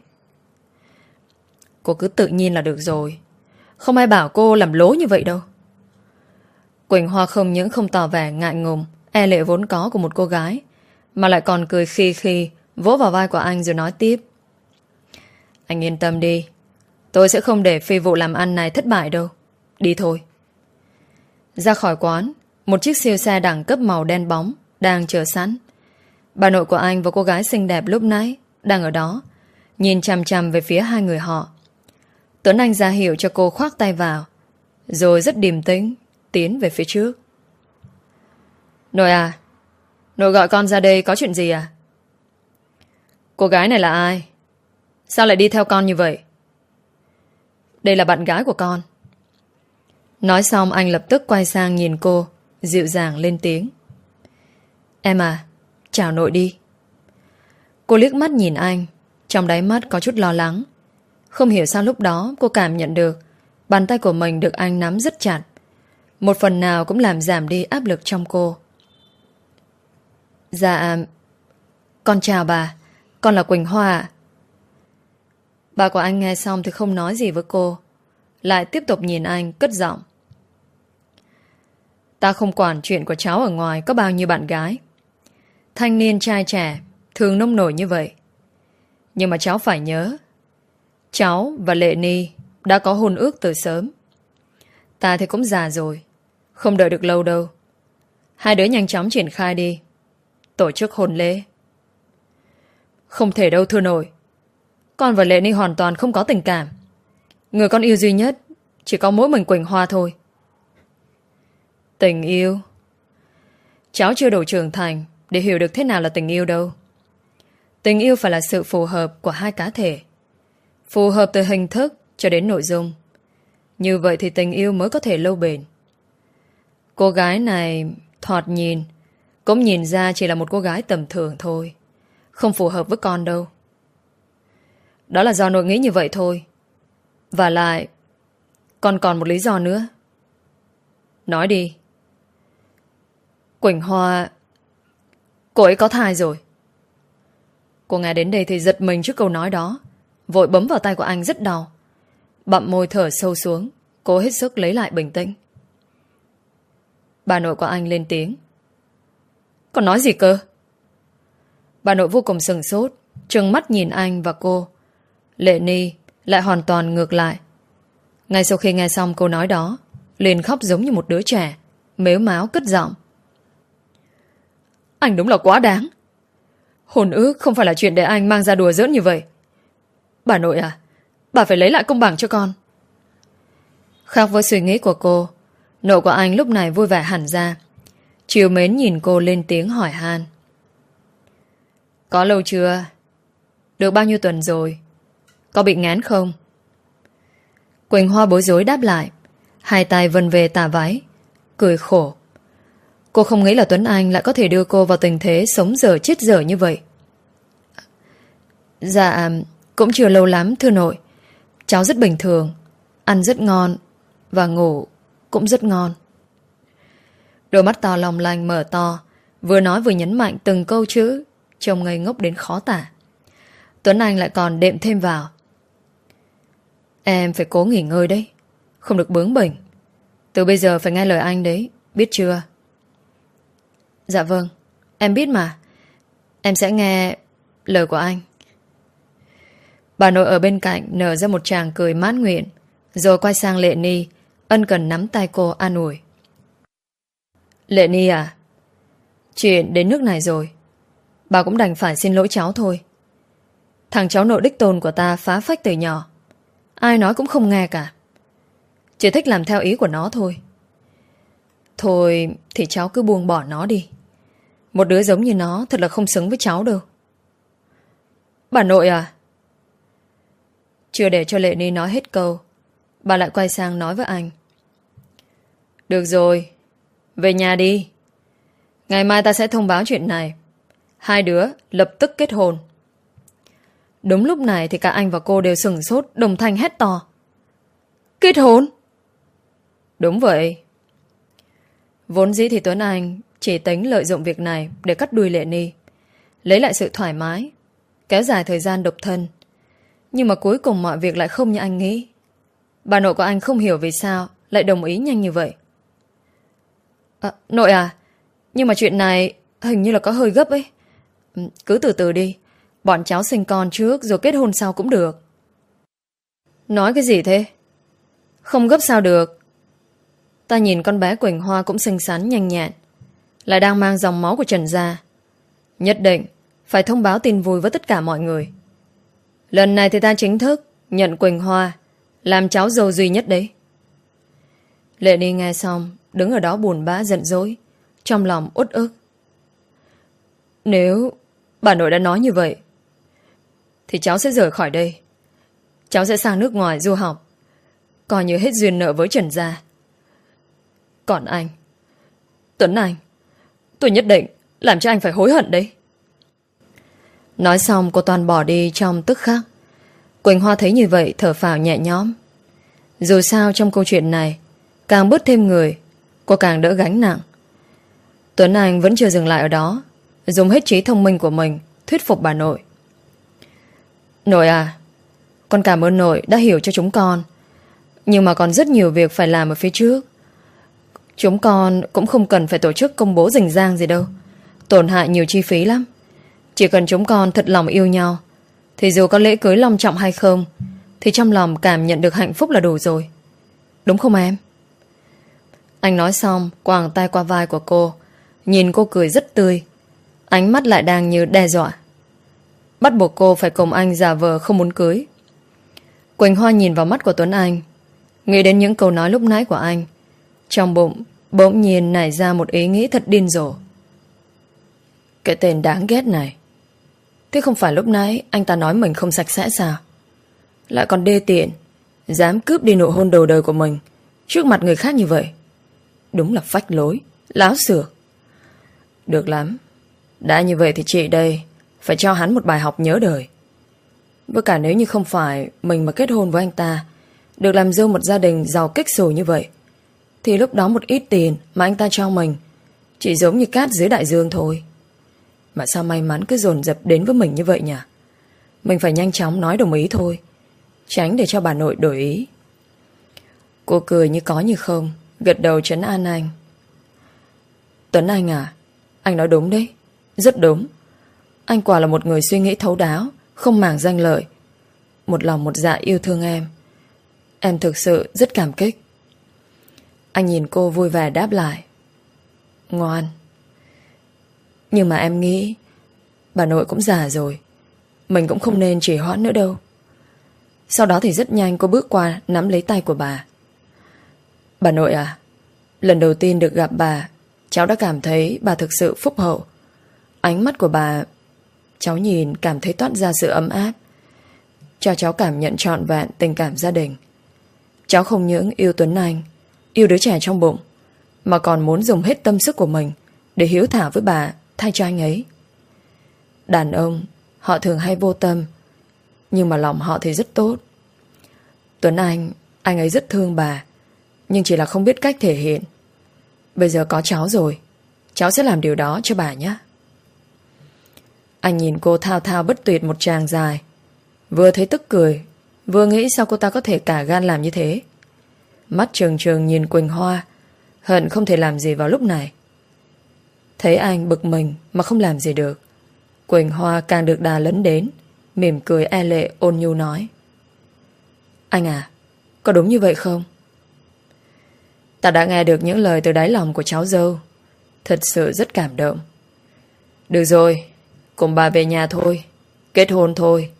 Cô cứ tự nhiên là được rồi. Không ai bảo cô làm lố như vậy đâu. Quỳnh Hoa không những không tỏ vẻ ngại ngùng, e lệ vốn có của một cô gái, mà lại còn cười khi khi vỗ vào vai của anh rồi nói tiếp. Anh yên tâm đi. Tôi sẽ không để phi vụ làm ăn này thất bại đâu. Đi thôi. Ra khỏi quán, một chiếc siêu xe đẳng cấp màu đen bóng đang chờ sẵn. Bà nội của anh và cô gái xinh đẹp lúc nãy đang ở đó, nhìn chằm chằm về phía hai người họ. Tuấn Anh ra hiệu cho cô khoác tay vào, rồi rất điềm tĩnh tiến về phía trước. Nội à, nội gọi con ra đây có chuyện gì à? Cô gái này là ai? Sao lại đi theo con như vậy? Đây là bạn gái của con. Nói xong anh lập tức quay sang nhìn cô, dịu dàng lên tiếng. Em à, chào nội đi. Cô liếc mắt nhìn anh, trong đáy mắt có chút lo lắng. Không hiểu sao lúc đó cô cảm nhận được bàn tay của mình được anh nắm rất chặt. Một phần nào cũng làm giảm đi áp lực trong cô. Dạ, con chào bà. Con là Quỳnh Hoa. Bà của anh nghe xong thì không nói gì với cô, lại tiếp tục nhìn anh cất giọng. Ta không quản chuyện của cháu ở ngoài có bao nhiêu bạn gái. Thanh niên trai trẻ thường nông nổi như vậy. Nhưng mà cháu phải nhớ, cháu và Lệ Ni đã có hôn ước từ sớm. Ta thì cũng già rồi, không đợi được lâu đâu. Hai đứa nhanh chóng triển khai đi, tổ chức hôn lễ. Không thể đâu thưa nội. Con và Lệ Ni hoàn toàn không có tình cảm. Người con yêu duy nhất chỉ có mỗi mình Quỳnh Hoa thôi. Tình yêu? Cháu chưa đủ trưởng thành để hiểu được thế nào là tình yêu đâu. Tình yêu phải là sự phù hợp của hai cá thể, phù hợp từ hình thức cho đến nội dung. Như vậy thì tình yêu mới có thể lâu bền. Cô gái này thoạt nhìn cũng nhìn ra chỉ là một cô gái tầm thường thôi, không phù hợp với con đâu. Đó là do nội nghĩ như vậy thôi. Và lại con còn một lý do nữa. Nói đi. Quỳnh Hoa, cô ấy có thai rồi. Cô nghe đến đây thì giật mình trước câu nói đó, vội bấm vào tay của anh rất đau. Bặm môi thở sâu xuống, cố hết sức lấy lại bình tĩnh. Bà nội của anh lên tiếng. Con nói gì cơ? Bà nội vô cùng sừng sốt, trừng mắt nhìn anh và cô. Lệ Ni lại hoàn toàn ngược lại. Ngay sau khi nghe xong câu nói đó, liền khóc giống như một đứa trẻ, mếu máo cất giọng. Anh đúng là quá đáng. Hôn ước không phải là chuyện để anh mang ra đùa giỡn như vậy. Bà nội à, bà phải lấy lại công bằng cho con. Khác với suy nghĩ của cô, nội của anh lúc này vui vẻ hẳn ra, trìu mến nhìn cô lên tiếng hỏi han. Có lâu chưa? Được bao nhiêu tuần rồi? Có bị ngán không? Quỳnh Hoa bối rối đáp lại, hai tay vân về tà váy, cười khổ. Cô không nghĩ là Tuấn Anh lại có thể đưa cô vào tình thế sống dở chết dở như vậy. Dạ, cũng chưa lâu lắm thưa nội. Cháu rất bình thường, ăn rất ngon và ngủ cũng rất ngon. Đôi mắt to long lanh mở to, vừa nói vừa nhấn mạnh từng câu chữ, trông ngây ngốc đến khó tả. Tuấn Anh lại còn đệm thêm vào. Em phải cố nghỉ ngơi đấy, không được bướng bỉnh. Từ bây giờ phải nghe lời anh đấy, biết chưa? Dạ vâng, em biết mà. Em sẽ nghe lời của anh. Bà nội ở bên cạnh nở ra một tràng cười mãn nguyện, rồi quay sang Lệ Ni, ân cần nắm tay cô an ủi. Lệ Ni à, chuyện đến nước này rồi, bà cũng đành phải xin lỗi cháu thôi. Thằng cháu nội đích tôn của ta phá phách từ nhỏ, ai nói cũng không nghe cả, chỉ thích làm theo ý của nó thôi. Thôi thì cháu cứ buông bỏ nó đi. Một đứa giống như nó thật là không xứng với cháu đâu. Bà nội à? Chưa để cho Lệ Ni nói hết câu, bà lại quay sang nói với anh. Được rồi, về nhà đi. Ngày mai ta sẽ thông báo chuyện này. Hai đứa lập tức kết hôn. Đúng lúc này thì cả anh và cô đều sửng sốt, đồng thanh hét to. Kết hôn? Đúng vậy. Vốn dĩ thì Tuấn Anh chỉ tính lợi dụng việc này để cắt đuôi Lệ Ni, lấy lại sự thoải mái, kéo dài thời gian độc thân. Nhưng mà cuối cùng mọi việc lại không như anh nghĩ. Bà nội của anh không hiểu vì sao lại đồng ý nhanh như vậy. À, nội à, nhưng mà chuyện này hình như là có hơi gấp ấy. Cứ từ từ đi, bọn cháu sinh con trước rồi kết hôn sau cũng được. Nói cái gì thế? Không gấp sao được. Ta nhìn con bé Quỳnh Hoa cũng xinh xắn nhanh nhẹn, lại đang mang dòng máu của Trần gia. Nhất định phải thông báo tin vui với tất cả mọi người. Lần này thì ta chính thức nhận Quỳnh Hoa làm cháu dâu duy nhất đấy. Lệ Ni nghe xong đứng ở đó buồn bã giận dỗi, trong lòng uất ức. Nếu bà nội đã nói như vậy thì cháu sẽ rời khỏi đây. Cháu sẽ sang nước ngoài du học, coi như hết duyên nợ với Trần gia. Còn anh, Tuấn Anh, tôi nhất định làm cho anh phải hối hận đấy. Nói xong cô Toàn bỏ đi trong tức khắc. Quỳnh Hoa thấy như vậy thở phào nhẹ nhõm. Dù sao trong câu chuyện này, càng bớt thêm người, cô càng đỡ gánh nặng. Tuấn Anh vẫn chưa dừng lại ở đó, dùng hết trí thông minh của mình thuyết phục bà nội. Nội à, con cảm ơn nội đã hiểu cho chúng con, nhưng mà còn rất nhiều việc phải làm ở phía trước. Chúng con cũng không cần phải tổ chức công bố rình rang gì đâu, tổn hại nhiều chi phí lắm. Chỉ cần chúng con thật lòng yêu nhau, thì dù có lễ cưới long trọng hay không, thì trong lòng cảm nhận được hạnh phúc là đủ rồi. Đúng không em? Anh nói xong quàng tay qua vai của cô, nhìn cô cười rất tươi, ánh mắt lại đang như đe dọa, bắt buộc cô phải cùng anh giả vờ không muốn cưới. Quỳnh Hoa nhìn vào mắt của Tuấn Anh, nghĩ đến những câu nói lúc nãy của anh, trong bụng bỗng nhiên nảy ra một ý nghĩ thật điên rồ. Cái tên đáng ghét này, thế không phải lúc nãy anh ta nói mình không sạch sẽ sao? Lại còn đê tiện, dám cướp đi nụ hôn đầu đời của mình trước mặt người khác như vậy. Đúng là phách lối, láo xược. Được lắm, đã như vậy thì chị đây phải cho hắn một bài học nhớ đời. Với cả nếu như không phải mình mà kết hôn với anh ta, được làm dâu một gia đình giàu kích xù như vậy, thì lúc đó một ít tiền mà anh ta cho mình chỉ giống như cát dưới đại dương thôi. Mà sao may mắn cứ dồn dập đến với mình như vậy nhỉ? Mình phải nhanh chóng nói đồng ý thôi, tránh để cho bà nội đổi ý. Cô cười như có như không, gật đầu trấn an anh. Tuấn Anh à, anh nói đúng đấy, rất đúng. Anh quả là một người suy nghĩ thấu đáo, không màng danh lợi, một lòng một dạ yêu thương em. Em thực sự rất cảm kích. Anh nhìn cô vui vẻ đáp lại. Ngoan. Nhưng mà em nghĩ bà nội cũng già rồi, mình cũng không nên trì hoãn nữa đâu. Sau đó thì rất nhanh cô bước qua nắm lấy tay của bà. Bà nội à, lần đầu tiên được gặp bà, cháu đã cảm thấy bà thực sự phúc hậu. Ánh mắt của bà, cháu nhìn cảm thấy toát ra sự ấm áp, cho cháu cảm nhận trọn vẹn tình cảm gia đình. Cháu không những yêu Tuấn Anh, yêu đứa trẻ trong bụng, mà còn muốn dùng hết tâm sức của mình để hiếu thảo với bà thay cho anh ấy. Đàn ông, họ thường hay vô tâm, nhưng mà lòng họ thì rất tốt. Tuấn Anh, anh ấy rất thương bà, nhưng chỉ là không biết cách thể hiện. Bây giờ có cháu rồi, cháu sẽ làm điều đó cho bà nhé. Anh nhìn cô thao thao bất tuyệt một tràng dài, vừa thấy tức cười, vừa nghĩ sao cô ta có thể cả gan làm như thế. Mắt trừng trừng nhìn Quỳnh Hoa, hận không thể làm gì vào lúc này. Thấy anh bực mình mà không làm gì được, Quỳnh Hoa càng được đà lấn đến, mỉm cười e lệ ôn nhu nói. Anh à, có đúng như vậy không? Ta đã nghe được những lời từ đáy lòng của cháu dâu, thật sự rất cảm động. Được rồi, cùng bà về nhà thôi, kết hôn thôi.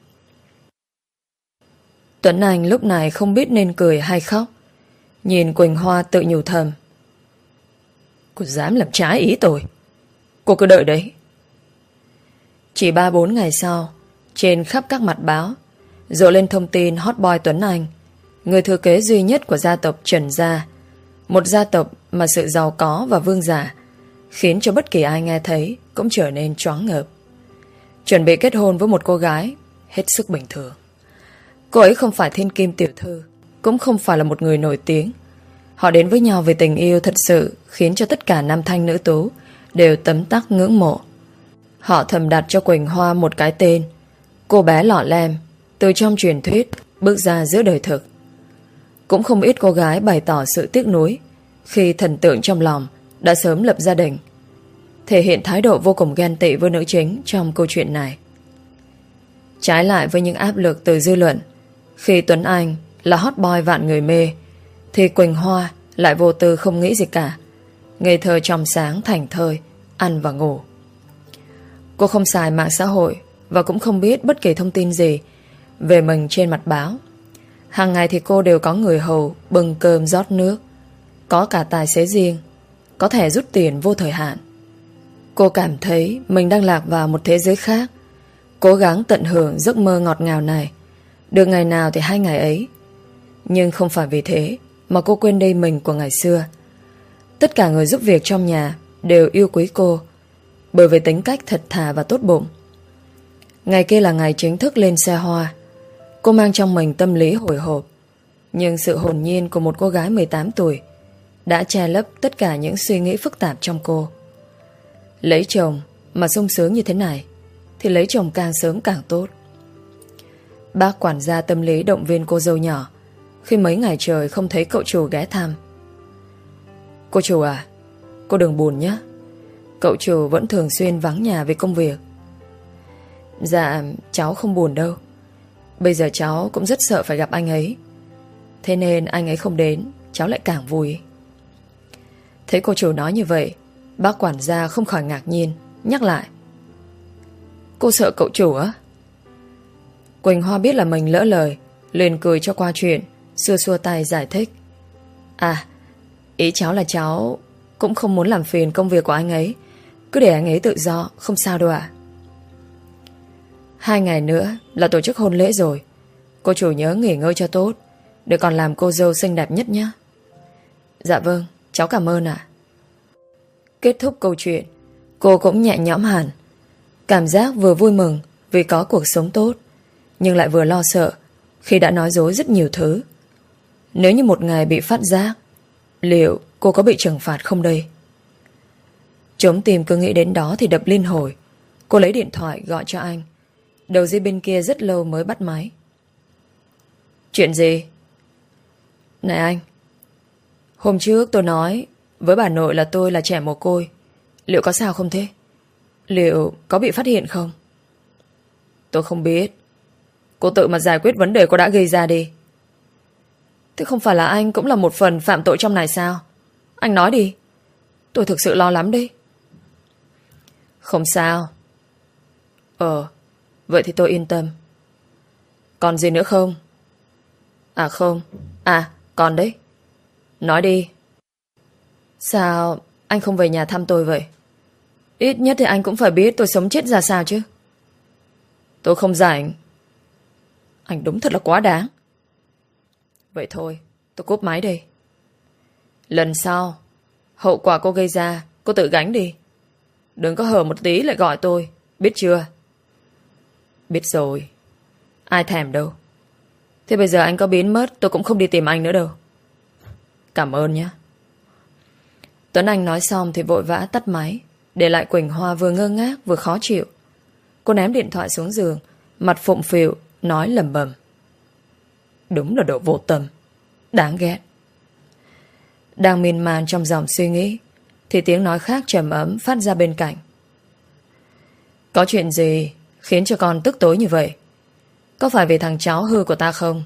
Tuấn Anh lúc này không biết nên cười hay khóc, nhìn Quỳnh Hoa tự nhủ thầm. Cô dám làm trái ý tôi, cô cứ đợi đấy. Chỉ ba bốn ngày sau, trên khắp các mặt báo rộ lên thông tin hot boy Tuấn Anh, người thừa kế duy nhất của gia tộc Trần gia, một gia tộc mà sự giàu có và vương giả khiến cho bất kỳ ai nghe thấy cũng trở nên choáng ngợp. Chuẩn bị kết hôn với một cô gái hết sức bình thường. Cô ấy không phải thiên kim tiểu thư, cũng không phải là một người nổi tiếng. Họ đến với nhau vì tình yêu thật sự khiến cho tất cả nam thanh nữ tú đều tấm tắc ngưỡng mộ. Họ thầm đặt cho Quỳnh Hoa một cái tên, cô bé lọ lem, từ trong truyền thuyết bước ra giữa đời thực. Cũng không ít cô gái bày tỏ sự tiếc nuối khi thần tượng trong lòng đã sớm lập gia đình, thể hiện thái độ vô cùng ghen tị với nữ chính trong câu chuyện này. Trái lại với những áp lực từ dư luận, khi Tuấn Anh là hot boy vạn người mê, thì Quỳnh Hoa lại vô tư không nghĩ gì cả, ngây thơ trong sáng thảnh thơi, ăn và ngủ. Cô không xài mạng xã hội và cũng không biết bất kỳ thông tin gì về mình trên mặt báo. Hàng ngày thì cô đều có người hầu bưng cơm rót nước, có cả tài xế riêng, có thẻ rút tiền vô thời hạn. Cô cảm thấy mình đang lạc vào một thế giới khác, cố gắng tận hưởng giấc mơ ngọt ngào này, được ngày nào thì hay ngày ấy. Nhưng không phải vì thế mà cô quên đi mình của ngày xưa. Tất cả người giúp việc trong nhà đều yêu quý cô bởi vì tính cách thật thà và tốt bụng. Ngày kia là ngày chính thức lên xe hoa. Cô mang trong mình tâm lý hồi hộp, nhưng sự hồn nhiên của một cô gái mười tám tuổi đã che lấp tất cả những suy nghĩ phức tạp trong cô. Lấy chồng mà sung sướng như thế này thì lấy chồng càng sớm càng tốt. Bác quản gia tâm lý động viên cô dâu nhỏ khi mấy ngày trời không thấy cậu chủ ghé thăm. Cô chủ à, cô đừng buồn nhé. Cậu chủ vẫn thường xuyên vắng nhà vì công việc. Dạ, cháu không buồn đâu. Bây giờ cháu cũng rất sợ phải gặp anh ấy. Thế nên anh ấy không đến, cháu lại càng vui. Thấy cô chủ nói như vậy, bác quản gia không khỏi ngạc nhiên, nhắc lại. Cô sợ cậu chủ á? Quỳnh Hoa biết là mình lỡ lời, liền cười cho qua chuyện, xua xua tay giải thích. À, ý cháu là cháu cũng không muốn làm phiền công việc của anh ấy. Cứ để anh ấy tự do, không sao đâu ạ. Hai ngày nữa là tổ chức hôn lễ rồi. Cô chủ nhớ nghỉ ngơi cho tốt, để còn làm cô dâu xinh đẹp nhất nhé. Dạ vâng, cháu cảm ơn ạ. Kết thúc câu chuyện, cô cũng nhẹ nhõm hẳn. Cảm giác vừa vui mừng vì có cuộc sống tốt, nhưng lại vừa lo sợ khi đã nói dối rất nhiều thứ. Nếu như một ngày bị phát giác, liệu cô có bị trừng phạt không đây? Trống tìm cứ nghĩ đến đó thì đập liên hồi. Cô lấy điện thoại gọi cho anh. Đầu dây bên kia rất lâu mới bắt máy. Chuyện gì? Này anh, hôm trước tôi nói với bà nội là tôi là trẻ mồ côi. Liệu có sao không thế? Liệu có bị phát hiện không? Tôi không biết. Cô tự mà giải quyết vấn đề cô đã gây ra đi. Thế không phải là anh cũng là một phần phạm tội trong này sao? Anh nói đi. Tôi thực sự lo lắm đấy. Không sao. Ờ, vậy thì tôi yên tâm. Còn gì nữa không? À không. À, còn đấy. Nói đi. Sao anh không về nhà thăm tôi vậy? Ít nhất thì anh cũng phải biết tôi sống chết ra sao chứ. Tôi không rảnh. Anh đúng thật là quá đáng. Vậy thôi, tôi cúp máy đây. Lần sau, hậu quả cô gây ra cô tự gánh đi. Đừng có hờ một tí lại gọi tôi. Biết chưa? Biết rồi. Ai thèm đâu. Thế bây giờ anh có biến mất, tôi cũng không đi tìm anh nữa đâu. Cảm ơn nhé. Tuấn Anh nói xong thì vội vã tắt máy, để lại Quỳnh Hoa vừa ngơ ngác vừa khó chịu. Cô ném điện thoại xuống giường, mặt phụng phịu, nói lẩm bẩm. Đúng là đồ vô tâm. Đáng ghét. Đang miên man trong dòng suy nghĩ thì tiếng nói khác trầm ấm phát ra bên cạnh. Có chuyện gì khiến cho con tức tối như vậy? Có phải vì thằng cháu hư của ta không?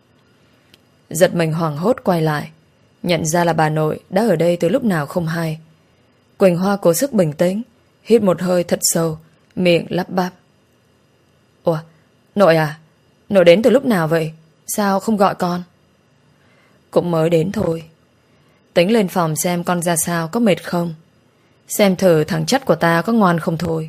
Giật mình hoảng hốt quay lại, nhận ra là bà nội đã ở đây từ lúc nào không hay. Quỳnh Hoa cố sức bình tĩnh, hít một hơi thật sâu, miệng lắp bắp. Ủa, nội à? Nội đến từ lúc nào vậy? Sao không gọi con? Cũng mới đến thôi. Tính lên phòng xem con ra sao, có mệt không? Xem thử thằng chất của ta có ngoan không thôi.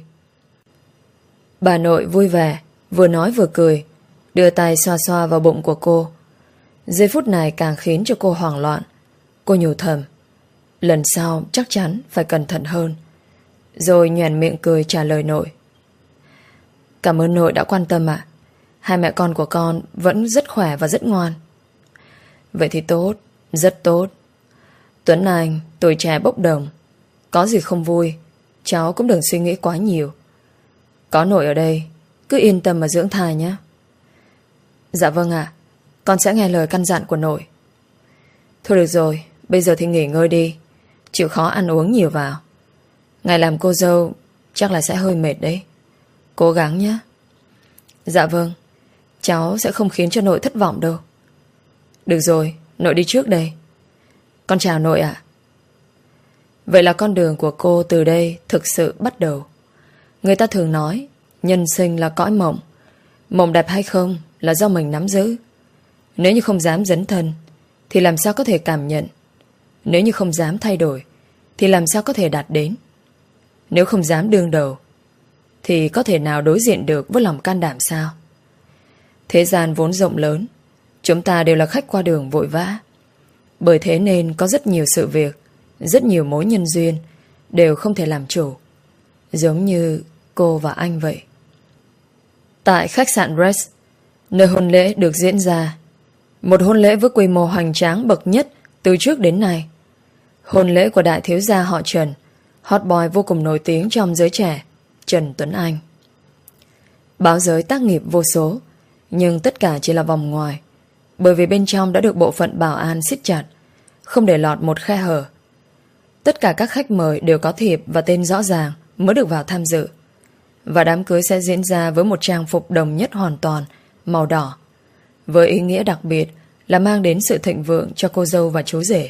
Bà nội vui vẻ, vừa nói vừa cười, đưa tay xoa xoa vào bụng của cô. Giây phút này càng khiến cho cô hoảng loạn. Cô nhủ thầm, lần sau chắc chắn phải cẩn thận hơn. Rồi nhoẻn miệng cười trả lời nội. Cảm ơn nội đã quan tâm ạ. Hai mẹ con của con vẫn rất khỏe và rất ngoan. Vậy thì tốt, rất tốt. Tuấn Anh, tuổi trẻ bốc đồng. Có gì không vui, cháu cũng đừng suy nghĩ quá nhiều. Có nội ở đây, cứ yên tâm mà dưỡng thai nhé. Dạ vâng ạ, con sẽ nghe lời căn dặn của nội. Thôi được rồi, bây giờ thì nghỉ ngơi đi. Chịu khó ăn uống nhiều vào. Ngày làm cô dâu chắc là sẽ hơi mệt đấy. Cố gắng nhé. Dạ vâng, cháu sẽ không khiến cho nội thất vọng đâu. Được rồi, nội đi trước đây. Con chào nội ạ. Vậy là con đường của cô từ đây thực sự bắt đầu. Người ta thường nói nhân sinh là cõi mộng. Mộng đẹp hay không là do mình nắm giữ. Nếu như không dám dấn thân thì làm sao có thể cảm nhận. Nếu như không dám thay đổi thì làm sao có thể đạt đến. Nếu không dám đương đầu thì có thể nào đối diện được với lòng can đảm sao? Thế gian vốn rộng lớn, Chúng ta đều là khách qua đường vội vã. Bởi thế nên có rất nhiều sự việc, rất nhiều mối nhân duyên đều không thể làm chủ. Giống như cô và anh vậy. Tại khách sạn Rex, nơi hôn lễ được diễn ra, một hôn lễ với quy mô hoành tráng bậc nhất từ trước đến nay. Hôn lễ của đại thiếu gia họ Trần, hot boy vô cùng nổi tiếng trong giới trẻ, Trần Tuấn Anh. Báo giới tác nghiệp vô số, nhưng tất cả chỉ là vòng ngoài, bởi vì bên trong đã được bộ phận bảo an siết chặt, không để lọt một khe hở. Tất cả các khách mời đều có thiệp và tên rõ ràng mới được vào tham dự. Và đám cưới sẽ diễn ra với một trang phục đồng nhất hoàn toàn, màu đỏ, với ý nghĩa đặc biệt là mang đến sự thịnh vượng cho cô dâu và chú rể.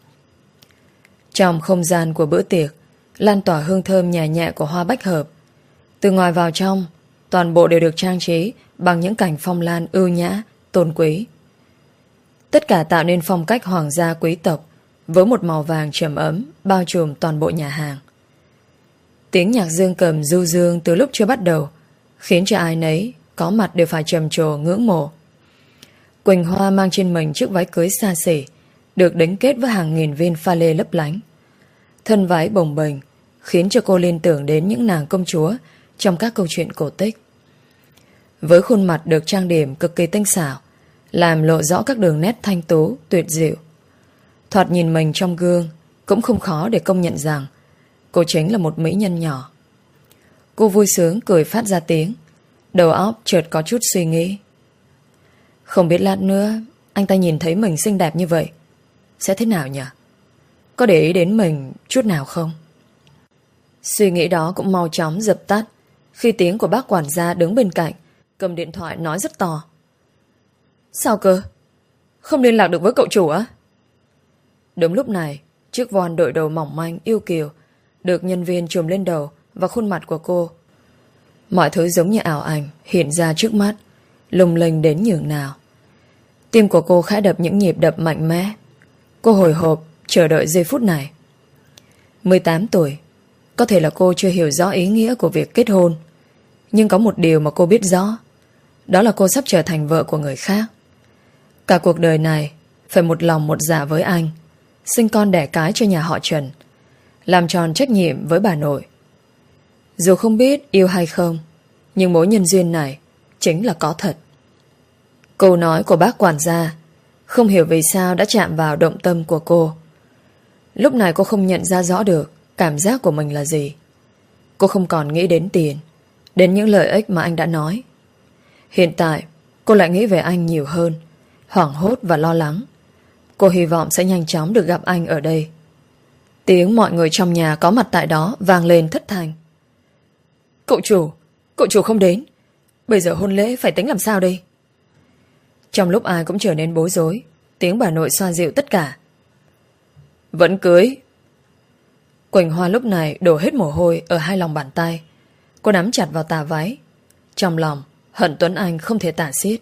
Trong không gian của bữa tiệc lan tỏa hương thơm nhẹ nhẹ của hoa bách hợp. Từ ngoài vào trong, toàn bộ đều được trang trí bằng những cảnh phong lan ưu nhã, tôn quý. Tất cả tạo nên phong cách hoàng gia quý tộc với một màu vàng trầm ấm bao trùm toàn bộ nhà hàng. Tiếng nhạc dương cầm du dương từ lúc chưa bắt đầu khiến cho ai nấy có mặt đều phải trầm trồ ngưỡng mộ. Quỳnh Hoa mang trên mình chiếc váy cưới xa xỉ, được đính kết với hàng nghìn viên pha lê lấp lánh. Thân váy bồng bềnh khiến cho cô liên tưởng đến những nàng công chúa trong các câu chuyện cổ tích. Với khuôn mặt được trang điểm cực kỳ tinh xảo, làm lộ rõ các đường nét thanh tú, tuyệt diệu. Thoạt nhìn mình trong gương cũng không khó để công nhận rằng cô chính là một mỹ nhân nhỏ. Cô vui sướng cười phát ra tiếng, đầu óc chợt có chút suy nghĩ. Không biết lát nữa anh ta nhìn thấy mình xinh đẹp như vậy sẽ thế nào nhỉ? Có để ý đến mình chút nào không? Suy nghĩ đó cũng mau chóng dập tắt khi tiếng của bác quản gia đứng bên cạnh cầm điện thoại nói rất to. Sao cơ? Không liên lạc được với cậu chủ á? Đúng lúc này, chiếc voan đội đầu mỏng manh yêu kiều được nhân viên chùm lên đầu và khuôn mặt của cô. Mọi thứ giống như ảo ảnh hiện ra trước mắt, lung linh đến nhường nào. Tim của cô khẽ đập những nhịp đập mạnh mẽ. Cô hồi hộp chờ đợi giây phút này. mười tám tuổi, có thể là cô chưa hiểu rõ ý nghĩa của việc kết hôn, nhưng có một điều mà cô biết rõ, đó là cô sắp trở thành vợ của người khác. Cả cuộc đời này phải một lòng một dạ với anh, sinh con đẻ cái cho nhà họ Trần, làm tròn trách nhiệm với bà nội. Dù không biết yêu hay không, nhưng mối nhân duyên này chính là có thật. Câu nói của bác quản gia không hiểu vì sao đã chạm vào động tâm của cô. Lúc này cô không nhận ra rõ được cảm giác của mình là gì. Cô không còn nghĩ đến tiền, đến những lợi ích mà anh đã nói. Hiện tại cô lại nghĩ về anh nhiều hơn, hoảng hốt và lo lắng. Cô hy vọng sẽ nhanh chóng được gặp anh ở đây. Tiếng mọi người trong nhà có mặt tại đó vang lên thất thanh. Cậu chủ, cậu chủ không đến. Bây giờ hôn lễ phải tính làm sao đây? Trong lúc ai cũng trở nên bối rối, tiếng bà nội xoa dịu tất cả. Vẫn cưới. Quỳnh Hoa lúc này đổ hết mồ hôi ở hai lòng bàn tay. Cô nắm chặt vào tà váy. Trong lòng hận Tuấn Anh không thể tả xiết.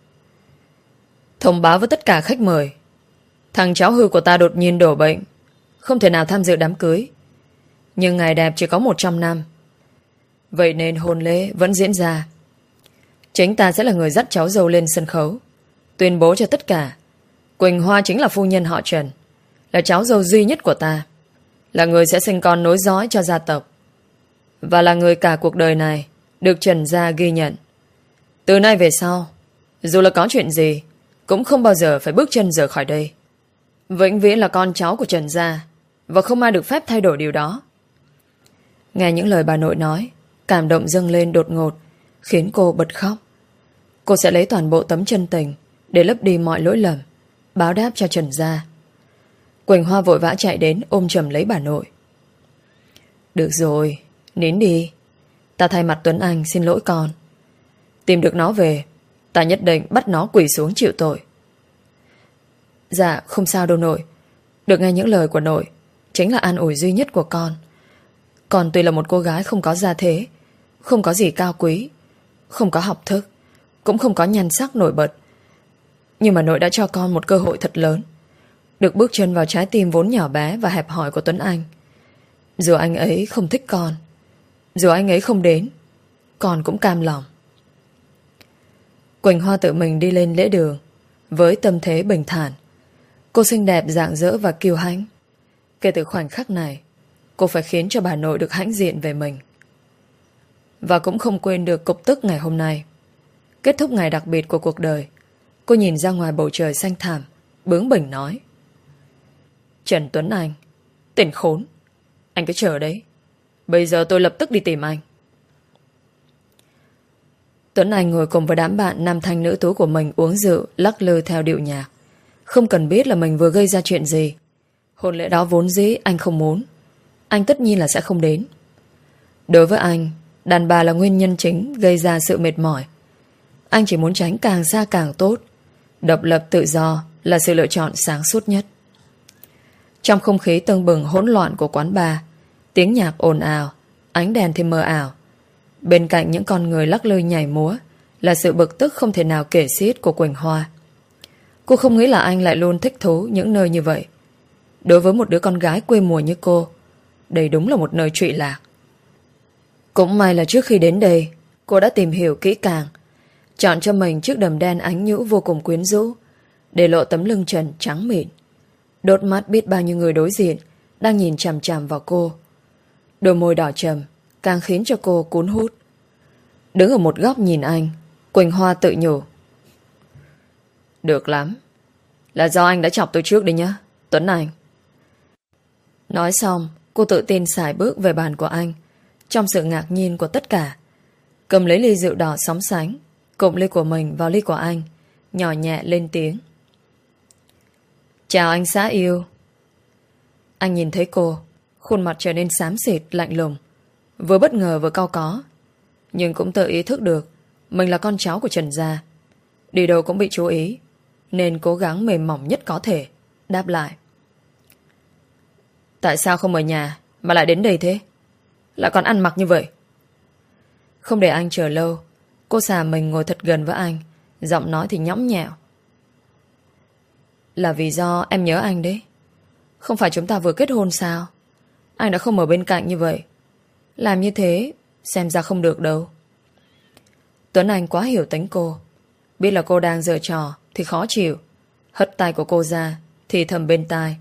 Thông báo với tất cả khách mời, thằng cháu hư của ta đột nhiên đổ bệnh, không thể nào tham dự đám cưới. Nhưng ngày đẹp chỉ có một trăm năm, vậy nên hôn lễ vẫn diễn ra. Chính ta sẽ là người dắt cháu dâu lên sân khấu, tuyên bố cho tất cả Quỳnh Hoa chính là phu nhân họ Trần, là cháu dâu duy nhất của ta, là người sẽ sinh con nối dõi cho gia tộc, và là người cả cuộc đời này được Trần gia ghi nhận. Từ nay về sau, dù là có chuyện gì, cũng không bao giờ phải bước chân rời khỏi đây. Vĩnh viễn là con cháu của Trần gia, và không ai được phép thay đổi điều đó. Nghe những lời bà nội nói, cảm động dâng lên đột ngột, khiến cô bật khóc. Cô sẽ lấy toàn bộ tấm chân tình để lấp đi mọi lỗi lầm, báo đáp cho Trần gia. Quỳnh Hoa vội vã chạy đến ôm chầm lấy bà nội. Được rồi, nín đi. Ta thay mặt Tuấn Anh xin lỗi con. Tìm được nó về, ta nhất định bắt nó quỳ xuống chịu tội. Dạ, không sao đâu nội. Được nghe những lời của nội chính là an ủi duy nhất của con. Con tuy là một cô gái không có gia thế, không có gì cao quý, không có học thức, cũng không có nhan sắc nổi bật, nhưng mà nội đã cho con một cơ hội thật lớn, được bước chân vào trái tim vốn nhỏ bé và hẹp hòi của Tuấn Anh. Dù anh ấy không thích con, dù anh ấy không đến, con cũng cam lòng. Quỳnh Hoa tự mình đi lên lễ đường, với tâm thế bình thản. Cô xinh đẹp, rạng rỡ và kiêu hãnh. Kể từ khoảnh khắc này, cô phải khiến cho bà nội được hãnh diện về mình. Và cũng không quên được cục tức ngày hôm nay. Kết thúc ngày đặc biệt của cuộc đời, cô nhìn ra ngoài bầu trời xanh thẳm, bướng bỉnh nói: Trần Tuấn Anh, tên khốn, anh cứ chờ đấy. Bây giờ tôi lập tức đi tìm anh. Tuấn Anh ngồi cùng với đám bạn nam thanh nữ tú của mình uống rượu, lắc lư theo điệu nhạc. Không cần biết là mình vừa gây ra chuyện gì. Hôn lễ đó vốn dĩ anh không muốn. Anh tất nhiên là sẽ không đến. Đối với anh, đàn bà là nguyên nhân chính gây ra sự mệt mỏi. Anh chỉ muốn tránh càng xa càng tốt. Độc lập tự do là sự lựa chọn sáng suốt nhất. Trong không khí tưng bừng hỗn loạn của quán bar, tiếng nhạc ồn ào, ánh đèn thì mờ ảo. Bên cạnh những con người lắc lư nhảy múa là sự bực tức không thể nào kể xiết của Quỳnh Hoa. Cô không nghĩ là anh lại luôn thích thú những nơi như vậy. Đối với một đứa con gái quê mùa như cô, đây đúng là một nơi trụy lạc. Cũng may là trước khi đến đây, cô đã tìm hiểu kỹ càng, chọn cho mình chiếc đầm đen ánh nhũ vô cùng quyến rũ, để lộ tấm lưng trần trắng mịn. Đốt mắt biết bao nhiêu người đối diện đang nhìn chằm chằm vào cô. Đôi môi đỏ trầm càng khiến cho cô cuốn hút. Đứng ở một góc nhìn anh, Quỳnh Hoa tự nhủ: Được lắm, là do anh đã chọc tôi trước đấy nhá, Tuấn Anh. Nói xong, cô tự tin sải bước về bàn của anh, trong sự ngạc nhiên của tất cả. Cầm lấy ly rượu đỏ sóng sánh, cụm ly của mình vào ly của anh, nhỏ nhẹ lên tiếng: Chào anh xã yêu. Anh nhìn thấy cô, khuôn mặt trở nên xám xịt, lạnh lùng, vừa bất ngờ vừa cau có, nhưng cũng tự ý thức được mình là con cháu của Trần gia, đi đâu cũng bị chú ý, nên cố gắng mềm mỏng nhất có thể đáp lại: Tại sao không ở nhà mà lại đến đây thế? Lại còn ăn mặc như vậy? Không để anh chờ lâu, cô xà mình ngồi thật gần với anh, giọng nói thì nhõng nhẽo: Là vì do em nhớ anh đấy. Không phải chúng ta vừa kết hôn sao? Anh đã không ở bên cạnh như vậy. Làm như thế xem ra không được đâu. Tuấn Anh quá hiểu tính cô, biết là cô đang giở trò thì khó chịu, hất tay của cô ra, thì thầm bên tai: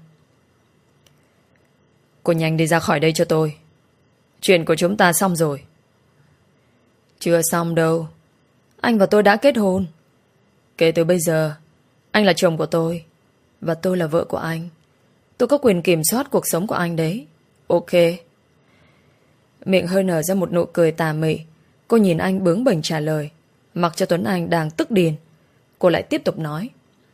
Cô nhanh đi ra khỏi đây cho tôi. Chuyện của chúng ta xong rồi. Chưa xong đâu. Anh và tôi đã kết hôn. Kể từ bây giờ, anh là chồng của tôi, và tôi là vợ của anh. Tôi có quyền kiểm soát cuộc sống của anh đấy. Ok. Miệng hơi nở ra một nụ cười tà mị. Cô nhìn anh bướng bỉnh trả lời, mặc cho Tuấn Anh đang tức điên. Cô lại tiếp tục nói: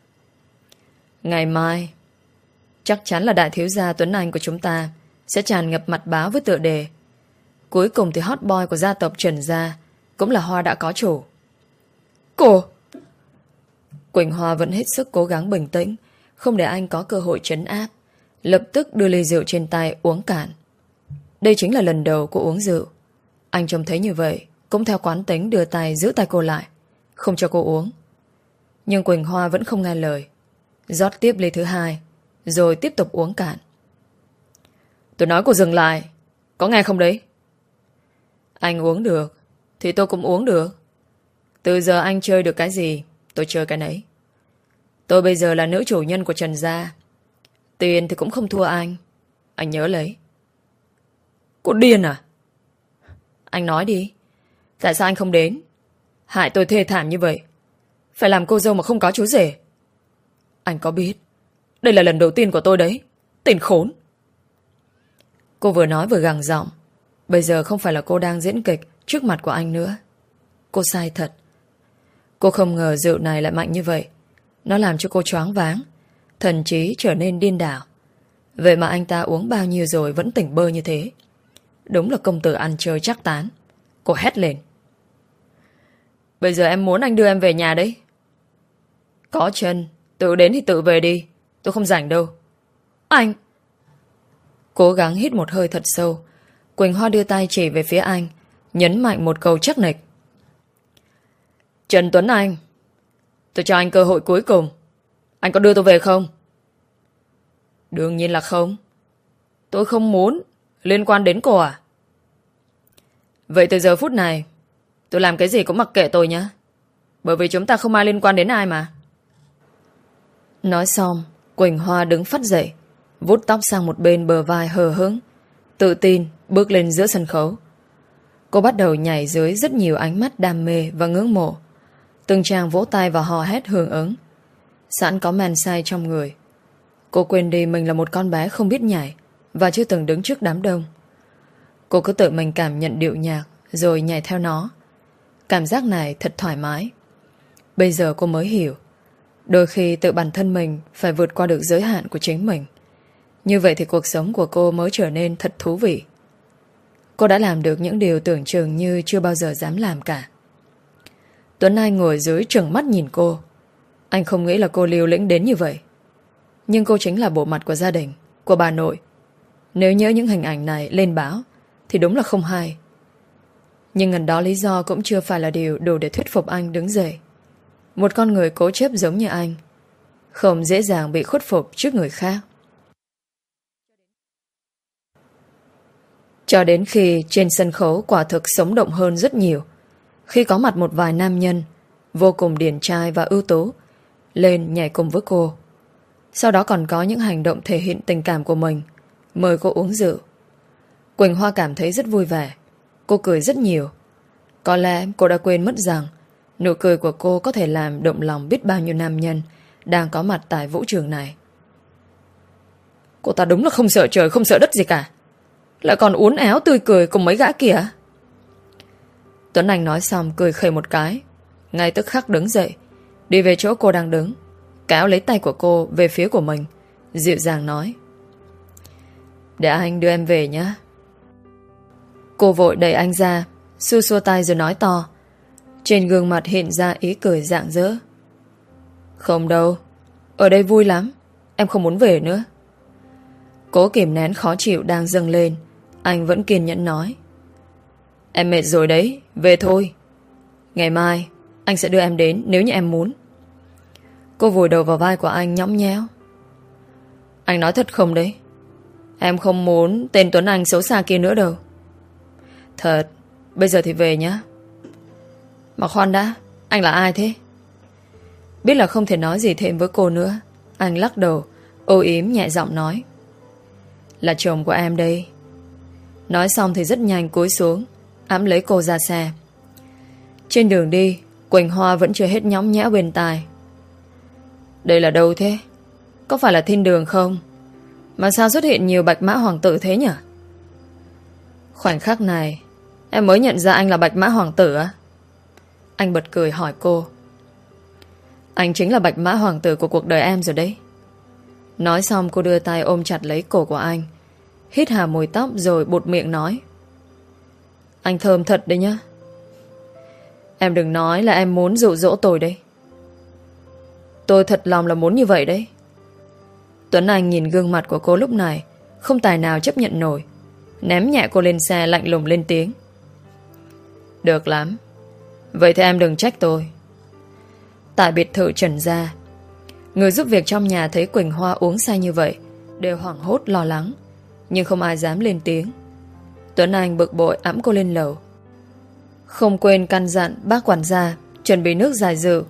Ngày mai chắc chắn là đại thiếu gia Tuấn Anh của chúng ta sẽ tràn ngập mặt báo với tựa đề: Cuối cùng thì hot boy của gia tộc Trần gia cũng là hoa đã có chủ. Cô! Quỳnh Hoa vẫn hết sức cố gắng bình tĩnh, không để anh có cơ hội trấn áp, lập tức đưa ly rượu trên tay uống cạn. Đây chính là lần đầu cô uống rượu. Anh trông thấy như vậy, cũng theo quán tính đưa tay giữ tay cô lại, không cho cô uống. Nhưng Quỳnh Hoa vẫn không nghe lời, rót tiếp ly thứ hai, rồi tiếp tục uống cạn. Tôi nói cô dừng lại, có nghe không đấy? Anh uống được thì tôi cũng uống được. Từ giờ anh chơi được cái gì, tôi chơi cái nấy. Tôi bây giờ là nữ chủ nhân của Trần gia. Tiền thì cũng không thua anh. Anh nhớ lấy. Cô điên à? Anh nói đi. Tại sao anh không đến? Hại tôi thê thảm như vậy, phải làm cô dâu mà không có chú rể. Anh có biết đây là lần đầu tiên của tôi đấy, tên khốn. Cô vừa nói vừa gằn giọng. Bây giờ không phải là cô đang diễn kịch trước mặt của anh nữa. Cô sai thật. Cô không ngờ rượu này lại mạnh như vậy. Nó làm cho cô choáng váng, thần trí trở nên điên đảo. Vậy mà anh ta uống bao nhiêu rồi vẫn tỉnh bơ như thế. Đúng là công tử ăn chơi chắc tán. Cô hét lên: Bây giờ em muốn anh đưa em về nhà đấy. Có chân, tự đến thì tự về đi. Tôi không rảnh đâu. Anh! Cố gắng hít một hơi thật sâu, Quỳnh Hoa đưa tay chỉ về phía anh, nhấn mạnh một câu chắc nịch: Trần Tuấn Anh, tôi cho anh cơ hội cuối cùng. Anh có đưa tôi về không? Đương nhiên là không. Tôi không muốn liên quan đến cô à? Vậy từ giờ phút này tôi làm cái gì cũng mặc kệ tôi nhé. Bởi vì chúng ta không ai liên quan đến ai mà. Nói xong, Quỳnh Hoa đứng phắt dậy, vút tóc sang một bên bờ vai hờ hững, tự tin bước lên giữa sân khấu. Cô bắt đầu nhảy dưới rất nhiều ánh mắt đam mê và ngưỡng mộ. Từng tràng vỗ tay và hò hét hưởng ứng. Sẵn có men say trong người, cô quên đi mình là một con bé không biết nhảy và chưa từng đứng trước đám đông. Cô cứ tự mình cảm nhận điệu nhạc rồi nhảy theo nó. Cảm giác này thật thoải mái. Bây giờ cô mới hiểu, đôi khi tự bản thân mình phải vượt qua được giới hạn của chính mình. Như vậy thì cuộc sống của cô mới trở nên thật thú vị. Cô đã làm được những điều tưởng chừng như chưa bao giờ dám làm cả. Tuấn Anh ngồi dưới trừng mắt nhìn cô. Anh không nghĩ là cô liều lĩnh đến như vậy. Nhưng cô chính là bộ mặt của gia đình, của bà nội. Nếu nhớ những hình ảnh này lên báo thì đúng là không hay. Nhưng ngần đó lý do cũng chưa phải là điều đủ để thuyết phục anh đứng dậy. Một con người cố chấp giống như anh không dễ dàng bị khuất phục trước người khác. Cho đến khi trên sân khấu quả thực sống động hơn rất nhiều, khi có mặt một vài nam nhân vô cùng điển trai và ưu tú lên nhảy cùng với cô. Sau đó còn có những hành động thể hiện tình cảm của mình, mời cô uống rượu. Quỳnh Hoa cảm thấy rất vui vẻ. Cô cười rất nhiều. Có lẽ cô đã quên mất rằng nụ cười của cô có thể làm động lòng biết bao nhiêu nam nhân đang có mặt tại vũ trường này. Cô ta đúng là không sợ trời không sợ đất gì cả, lại còn uốn éo tươi cười cùng mấy gã kìa. Tuấn Anh nói xong cười khẩy một cái, ngay tức khắc đứng dậy, đi về chỗ cô đang đứng, kéo lấy tay của cô về phía của mình, dịu dàng nói: Để anh đưa em về nhé. Cô vội đẩy anh ra, xua xua tay rồi nói to. Trên gương mặt hiện ra ý cười rạng rỡ: Không đâu, ở đây vui lắm, em không muốn về nữa. Cố kìm nén khó chịu đang dâng lên, anh vẫn kiên nhẫn nói: Em mệt rồi đấy, về thôi. Ngày mai anh sẽ đưa em đến nếu như em muốn. Cô vùi đầu vào vai của anh nhõng nhẽo: Anh nói thật không đấy? Em không muốn tên Tuấn Anh xấu xa kia nữa đâu. Thật, bây giờ thì về nhá. Mà khoan đã, anh là ai thế? Biết là không thể nói gì thêm với cô nữa, anh lắc đầu, âu yếm nhẹ giọng nói: Là chồng của em đây. Nói xong thì rất nhanh cúi xuống, ẵm lấy cô ra xe. Trên đường đi, Quỳnh Hoa vẫn chưa hết nhõng nhẽo bên tai: Đây là đâu thế? Có phải là thiên đường không? Mà sao xuất hiện nhiều bạch mã hoàng tử thế nhỉ? Khoảnh khắc này em mới nhận ra anh là bạch mã hoàng tử á? Anh bật cười hỏi cô. Anh chính là bạch mã hoàng tử của cuộc đời em rồi đấy. Nói xong cô đưa tay ôm chặt lấy cổ của anh, hít hà mùi tóc rồi bụt miệng nói: Anh thơm thật đấy nhá. Em đừng nói là em muốn dụ dỗ tôi đấy. Tôi thật lòng là muốn như vậy đấy. Tuấn Anh nhìn gương mặt của cô lúc này, không tài nào chấp nhận nổi, ném nhẹ cô lên xe lạnh lùng lên tiếng: Được lắm, vậy thì em đừng trách tôi. Tại biệt thự Trần gia, người giúp việc trong nhà thấy Quỳnh Hoa uống say như vậy đều hoảng hốt lo lắng, nhưng không ai dám lên tiếng. Tuấn Anh bực bội ẵm cô lên lầu, không quên căn dặn bác quản gia chuẩn bị nước giải rượu.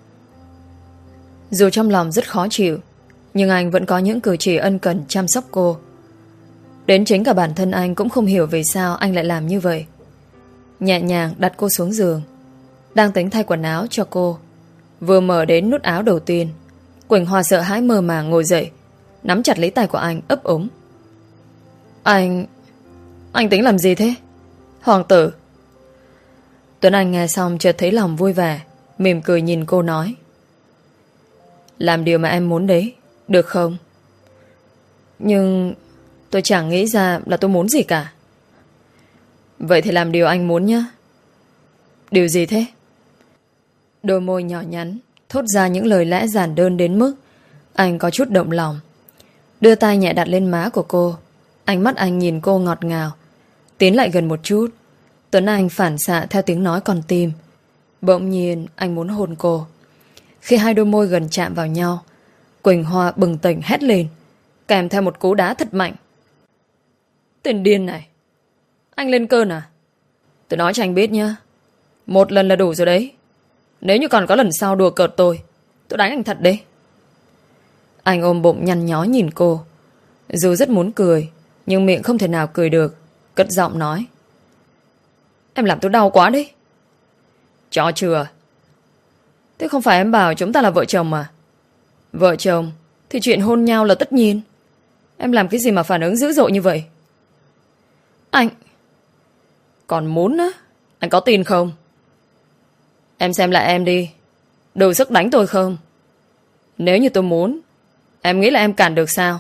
Dù trong lòng rất khó chịu, nhưng anh vẫn có những cử chỉ ân cần chăm sóc cô. Đến chính cả bản thân anh cũng không hiểu vì sao anh lại làm như vậy. Nhẹ nhàng đặt cô xuống giường, đang tính thay quần áo cho cô. Vừa mở đến nút áo đầu tiên, Quỳnh Hoa sợ hãi mơ màng ngồi dậy, nắm chặt lấy tay của anh ấp úng: Anh... Anh tính làm gì thế? Hoàng tử. Tuấn Anh nghe xong chợt thấy lòng vui vẻ, mỉm cười nhìn cô nói: Làm điều mà em muốn đấy, được không? Nhưng tôi chẳng nghĩ ra là tôi muốn gì cả. Vậy thì làm điều anh muốn nhé. Điều gì thế? Đôi môi nhỏ nhắn thốt ra những lời lẽ giản đơn đến mức anh có chút động lòng. Đưa tay nhẹ đặt lên má của cô. Ánh mắt anh nhìn cô ngọt ngào. Tiến lại gần một chút, Tuấn Anh phản xạ theo tiếng nói con tim. Bỗng nhiên anh muốn hôn cô. Khi hai đôi môi gần chạm vào nhau, Quỳnh Hoa bừng tỉnh hét lên, kèm theo một cú đá thật mạnh. Tên điên này, anh lên cơn à? Tôi nói cho anh biết nhá, một lần là đủ rồi đấy. Nếu như còn có lần sau đùa cợt tôi, tôi đánh anh thật đấy. Anh ôm bụng nhăn nhó nhìn cô. Dù rất muốn cười, nhưng miệng không thể nào cười được. Cất giọng nói: Em làm tôi đau quá đấy. Cho chưa? Thế không phải em bảo chúng ta là vợ chồng mà. Vợ chồng thì chuyện hôn nhau là tất nhiên. Em làm cái gì mà phản ứng dữ dội như vậy? Anh còn muốn á? Anh có tin không? Em xem lại em đi. Đủ sức đánh tôi không? Nếu như tôi muốn, em nghĩ là em cản được sao?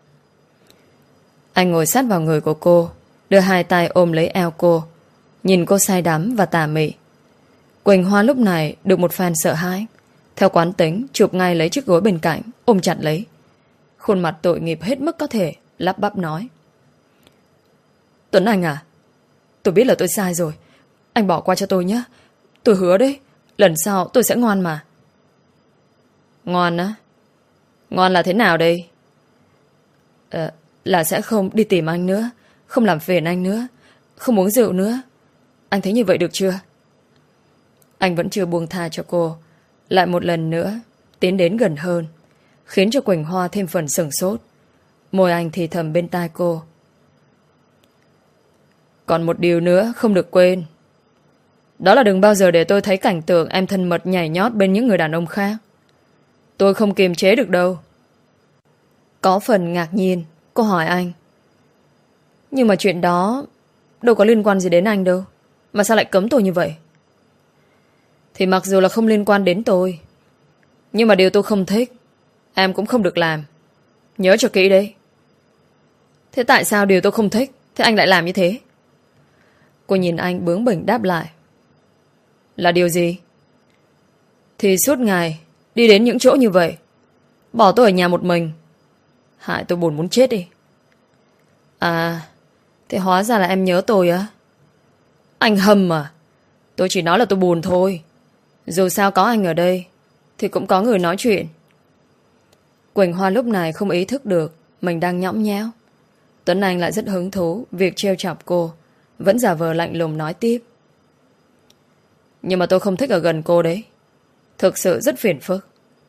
Anh ngồi sát vào người của cô, đưa hai tay ôm lấy eo cô, nhìn cô say đắm và tà mị. Quỳnh Hoa lúc này được một phen sợ hãi, theo quán tính chụp ngay lấy chiếc gối bên cạnh, ôm chặt lấy. Khuôn mặt tội nghiệp hết mức có thể, lắp bắp nói: Tuấn Anh à, tôi biết là tôi sai rồi. Anh bỏ qua cho tôi nhé. Tôi hứa đấy, lần sau tôi sẽ ngoan mà. Ngoan á? Ngoan là thế nào đây? Ờ, là sẽ không đi tìm anh nữa, không làm phiền anh nữa, không uống rượu nữa. Anh thấy như vậy được chưa? Anh vẫn chưa buông tha cho cô, lại một lần nữa tiến đến gần hơn, khiến cho Quỳnh Hoa thêm phần sửng sốt. Môi anh thì thầm bên tai cô: Còn một điều nữa không được quên. Đó là đừng bao giờ để tôi thấy cảnh tượng em thân mật nhảy nhót bên những người đàn ông khác. Tôi không kiềm chế được đâu. Có phần ngạc nhiên, cô hỏi anh: Nhưng mà chuyện đó đâu có liên quan gì đến anh đâu, mà sao lại cấm tôi như vậy? Thì mặc dù là không liên quan đến tôi, nhưng mà điều tôi không thích em cũng không được làm. Nhớ cho kỹ đấy. Thế tại sao điều tôi không thích thế anh lại làm như thế? Cô nhìn anh bướng bỉnh đáp lại: Là điều gì? Thì suốt ngày đi đến những chỗ như vậy, bỏ tôi ở nhà một mình, hại tôi buồn muốn chết đi. À, thế hóa ra là em nhớ tôi á? Anh hâm à? Tôi chỉ nói là tôi buồn thôi. Dù sao có anh ở đây thì cũng có người nói chuyện. Quỳnh Hoa lúc này không ý thức được mình đang nhõng nhẽo. Tuấn Anh lại rất hứng thú việc trêu chọc cô, vẫn giả vờ lạnh lùng nói tiếp: Nhưng mà tôi không thích ở gần cô đấy. Thực sự rất phiền phức.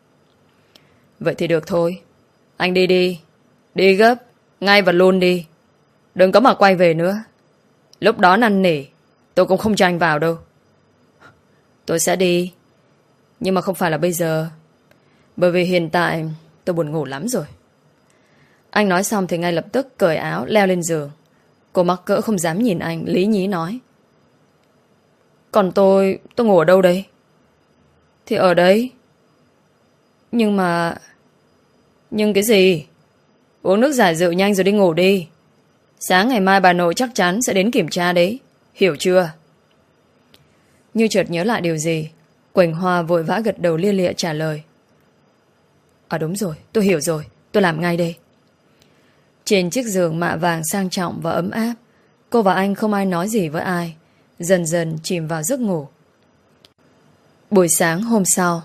Vậy thì được thôi. Anh đi đi. Đi gấp, ngay và luôn đi. Đừng có mà quay về nữa. Lúc đó năn nỉ tôi cũng không cho anh vào đâu. Tôi sẽ đi, nhưng mà không phải là bây giờ. Bởi vì hiện tại tôi buồn ngủ lắm rồi. Anh nói xong thì ngay lập tức cởi áo leo lên giường. Cô mắc cỡ không dám nhìn anh, lý nhí nói: Còn tôi, tôi ngủ ở đâu đây? Thì ở đấy. Nhưng mà... Nhưng cái gì? Uống nước giải rượu nhanh rồi đi ngủ đi. Sáng ngày mai bà nội chắc chắn sẽ đến kiểm tra đấy. Hiểu chưa? Như chợt nhớ lại điều gì, Quỳnh Hoa vội vã gật đầu lia lịa trả lời: À đúng rồi, tôi hiểu rồi. Tôi làm ngay đây. Trên chiếc giường mạ vàng sang trọng và ấm áp, cô và anh không ai nói gì với ai, dần dần chìm vào giấc ngủ. Buổi sáng hôm sau,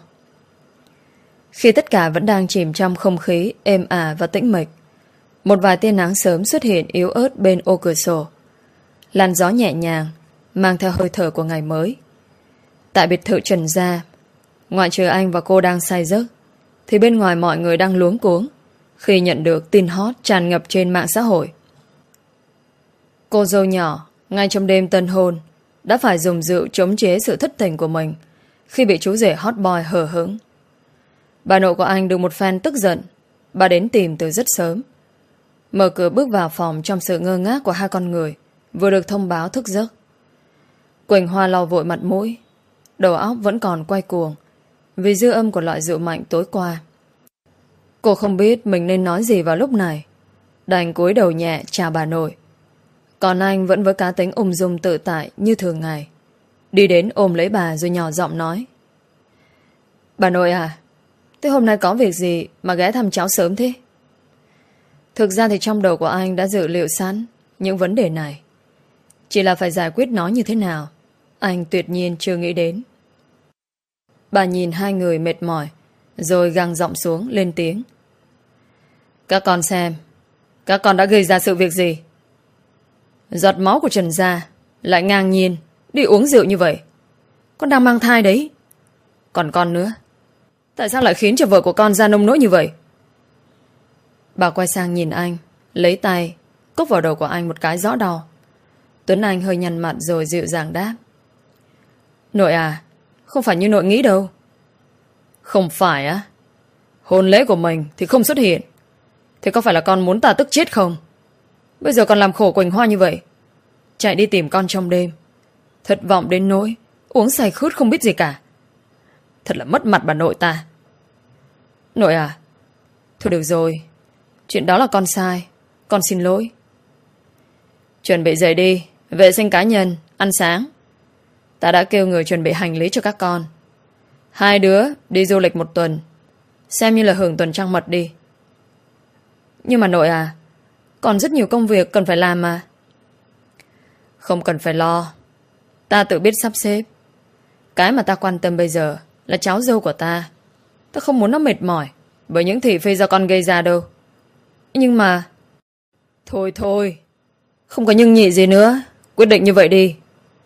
khi tất cả vẫn đang chìm trong không khí êm ả và tĩnh mịch, một vài tia nắng sớm xuất hiện yếu ớt bên ô cửa sổ. Làn gió nhẹ nhàng mang theo hơi thở của ngày mới. Tại biệt thự Trần Gia, ngoại trừ anh và cô đang say giấc, thì bên ngoài mọi người đang luống cuống khi nhận được tin hot tràn ngập trên mạng xã hội. Cô dâu nhỏ ngay trong đêm tân hôn đã phải dùng rượu chống chế sự thất tình của mình khi bị chú rể hot boy hờ hững. Bà nội của anh được một phen tức giận. Bà đến tìm từ rất sớm. Mở cửa bước vào phòng trong sự ngơ ngác của hai con người vừa được thông báo thức giấc. Quỳnh Hoa lau vội mặt mũi, đầu óc vẫn còn quay cuồng vì dư âm của loại rượu mạnh tối qua. Cô không biết mình nên nói gì vào lúc này, đành cúi đầu nhẹ chào bà nội. Còn anh vẫn với cá tính ung dung tự tại như thường ngày, đi đến ôm lấy bà rồi nhỏ giọng nói: Bà nội à, thế hôm nay có việc gì mà ghé thăm cháu sớm thế? Thực ra thì trong đầu của anh đã dự liệu sẵn những vấn đề này, chỉ là phải giải quyết nó như thế nào anh tuyệt nhiên chưa nghĩ đến. Bà nhìn hai người mệt mỏi rồi găng giọng xuống lên tiếng: Các con xem, các con đã gây ra sự việc gì? Giọt máu của Trần Gia lại ngang nhiên đi uống rượu như vậy. Con đang mang thai đấy. Còn con nữa, tại sao lại khiến cho vợ của con ra nông nỗi như vậy? Bà quay sang nhìn anh, lấy tay cốc vào đầu của anh một cái rõ đau. Tuấn Anh hơi nhăn mặt rồi dịu dàng đáp: Nội à, không phải như nội nghĩ đâu. Không phải á? Hôn lễ của mình thì không xuất hiện, thế có phải là con muốn ta tức chết không? Bây giờ còn làm khổ Quỳnh Hoa như vậy, chạy đi tìm con trong đêm, thất vọng đến nỗi uống say khướt không biết gì cả. Thật là mất mặt bà nội ta. Nội à, thôi được rồi, chuyện đó là con sai, con xin lỗi. Chuẩn bị dậy đi, vệ sinh cá nhân, ăn sáng. Ta đã kêu người chuẩn bị hành lý cho các con. Hai đứa đi du lịch một tuần, xem như là hưởng tuần trăng mật đi. Nhưng mà nội à, còn rất nhiều công việc cần phải làm mà. Không cần phải lo, ta tự biết sắp xếp. Cái mà ta quan tâm bây giờ là cháu dâu của ta. Ta không muốn nó mệt mỏi bởi những thị phi do con gây ra đâu. Nhưng mà... Thôi thôi, không có nhưng nhị gì nữa, quyết định như vậy đi.